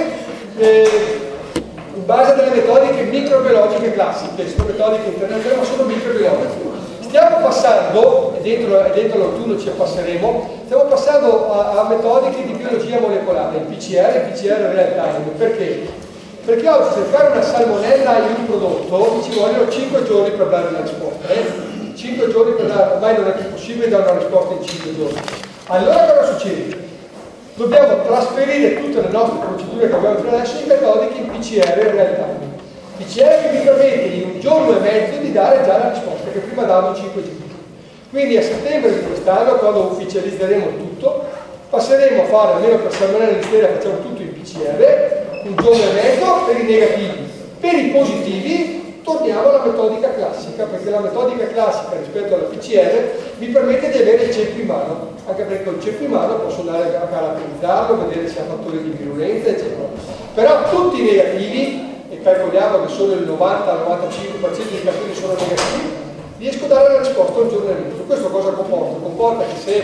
eh, in base a delle metodiche microbiologiche classiche, sono metodiche internazionali ma sono microbiologiche. Stiamo passando, e dentro, e dentro l'autunno ci passeremo, stiamo passando a, a metodiche di biologia molecolare, il P C R e il P C R real time. Perché? Perché oggi cercare una salmonella in un prodotto ci vogliono cinque giorni per dare una risposta. Eh? cinque giorni per dare, ormai non è più possibile dare una risposta in cinque giorni. Allora cosa succede? Dobbiamo trasferire tutte le nostre procedure che abbiamo fino adesso in metodiche in P C R real time. P C R che mi permette in un giorno e mezzo di dare già la risposta che prima davo in cinque giorni. Quindi a settembre di quest'anno, quando ufficializzeremo tutto, passeremo a fare, almeno per salmonella e listeria, facciamo tutto in P C R, un giorno e mezzo per i negativi. Per i positivi torniamo alla metodica classica, perché la metodica classica rispetto alla P C R mi permette di avere il ceppo in mano, anche perché col ceppo in mano posso andare a caratterizzarlo, vedere se ha fattori di virulenza, eccetera. Però tutti i negativi, e calcoliamo che solo il novanta novantacinque per cento dei campioni sono negativi, riesco a dare la risposta un giorno e mezzo. Questo cosa comporta? Comporta che se,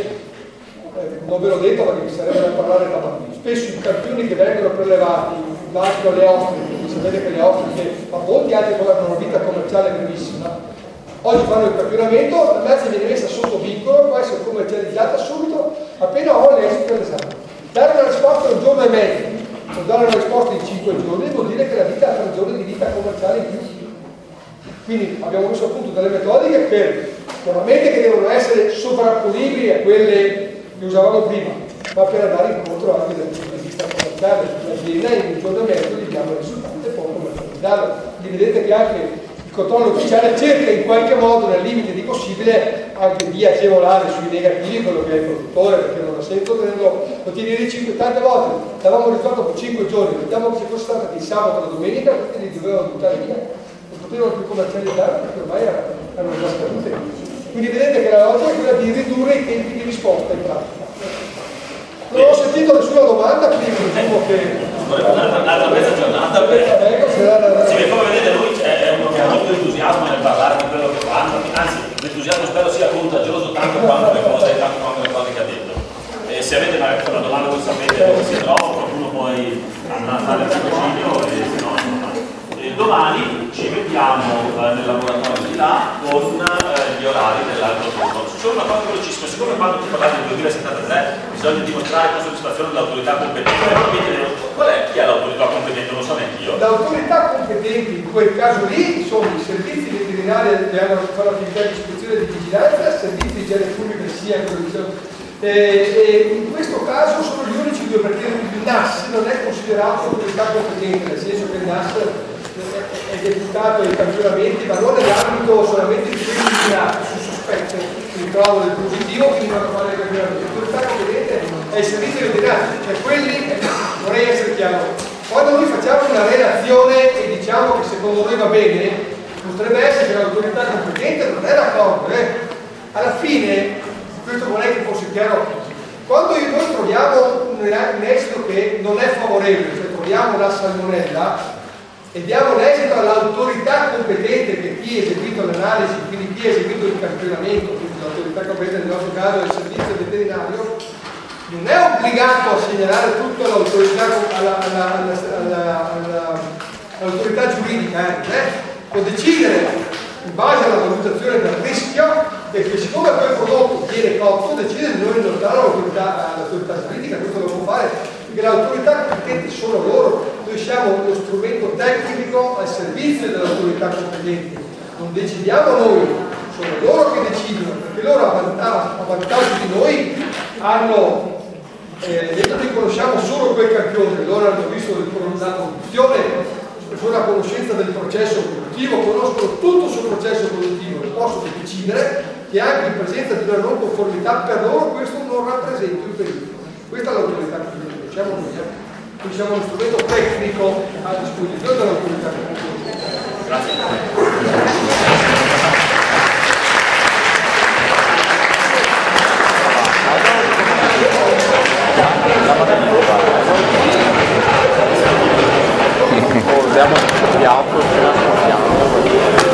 eh, non ve l'ho detto perché mi sarebbe da parlare da bambino, spesso i campioni che vengono prelevati, immagino le ostriche, quindi sapete che le ostriche, ma molti altri che hanno una vita commerciale brevissima, oggi fanno il campionamento, la merce viene messa sotto vincolo, può essere commercializzata subito appena ho l'esito dell'esame. Dare una risposta un giorno e mezzo, o dare una risposta in cinque giorni vuol dire che la vita ha tre giorni di vita commerciale in più. Quindi abbiamo messo a punto delle metodiche per, chiaramente che devono essere sovrapponibili a quelle che usavamo prima, ma per andare incontro anche dal punto di vista commerciale. L'azienda in un giorno e mezzo gli diamo il risultato e poi commercializzarlo. Quindi vedete che anche il controllo ufficiale cerca in qualche modo, nel limite di possibile, anche di agevolare sui negativi quello che è il produttore, perché non ha senso tenerlo, lo tieni di cinque, tante volte l'avevamo risolto per cinque giorni, vediamo che se fosse stata di sabato o la domenica, quindi li dovevano buttare via, non potevano più commercializzare perché ormai erano già scadute. Quindi vedete che la logica è quella di ridurre i tempi di risposta in pratica. Non ho sentito nessuna domanda, quindi presumo che... Un'altra mezza giornata per... Sì, come vedete lui è uno che ha molto entusiasmo nel parlare di quello che fanno, anzi l'entusiasmo spero sia contagioso tanto quanto le cose, tanto quanto le cose che ha detto. E se avete magari una domanda voi sapete dove si trova, qualcuno poi andrà a fare il tirocinio e se no non fa. Domani ci vediamo eh, nel laboratorio di là con eh, gli orari dell'altro turno. Solo una cosa velocissima, siccome quando tu parlavi del duemilasettantatré bisogna dimostrare la soddisfazione dell'autorità competente, qual è? Chi è l'autorità competente? Non lo so neanche io. L'autorità competente in quel caso lì sono i servizi veterinari che hanno fatto l'attività di ispezione e di vigilanza, servizi di igiene pubblica sia e, e in questo caso sono gli unici due, perché il N A S non è considerato autorità competente, nel senso che il N A S è deputato ai campionamenti, ma non nell'ambito solamente di quelli vigilati su sospetto di ritrovo del positivo, quindi vanno a fare il campionamento. L'autorità competente è il servizio veterinario, cioè quelli, vorrei essere chiaro, quando noi facciamo una relazione e diciamo che secondo noi va bene, potrebbe essere che l'autorità competente non è d'accordo, eh? Alla fine, questo vorrei che fosse chiaro, quando noi troviamo un esito che non è favorevole, cioè troviamo una salmonella, e diamo l'esito all'autorità competente, che chi ha eseguito l'analisi, quindi chi ha eseguito il campionamento, quindi l'autorità competente nel nostro caso è il servizio veterinario, non è obbligato a segnalare tutto all'autorità, alla, alla, alla, alla, all'autorità giuridica, eh? Può decidere in base alla valutazione del rischio e che siccome quel prodotto viene cotto decide di non inoltrare all'autorità, all'autorità giuridica. Questo lo può fare perché le autorità competenti sono loro, noi siamo lo strumento tecnico al servizio delle autorità competenti, non decidiamo noi, sono loro che decidono, perché loro a vantaggio, a vantaggio di noi hanno, eh, noi conosciamo solo quel campione, loro hanno visto la produzione, sono a conoscenza del processo produttivo, conoscono tutto sul processo produttivo e possono decidere che anche in presenza di una non conformità per loro questo non rappresenta un pericolo. Questa è l'autorità che diciamo noi, quindi siamo uno strumento tecnico a disposizione dell'autorità che Grazie. Abbiamo studiato,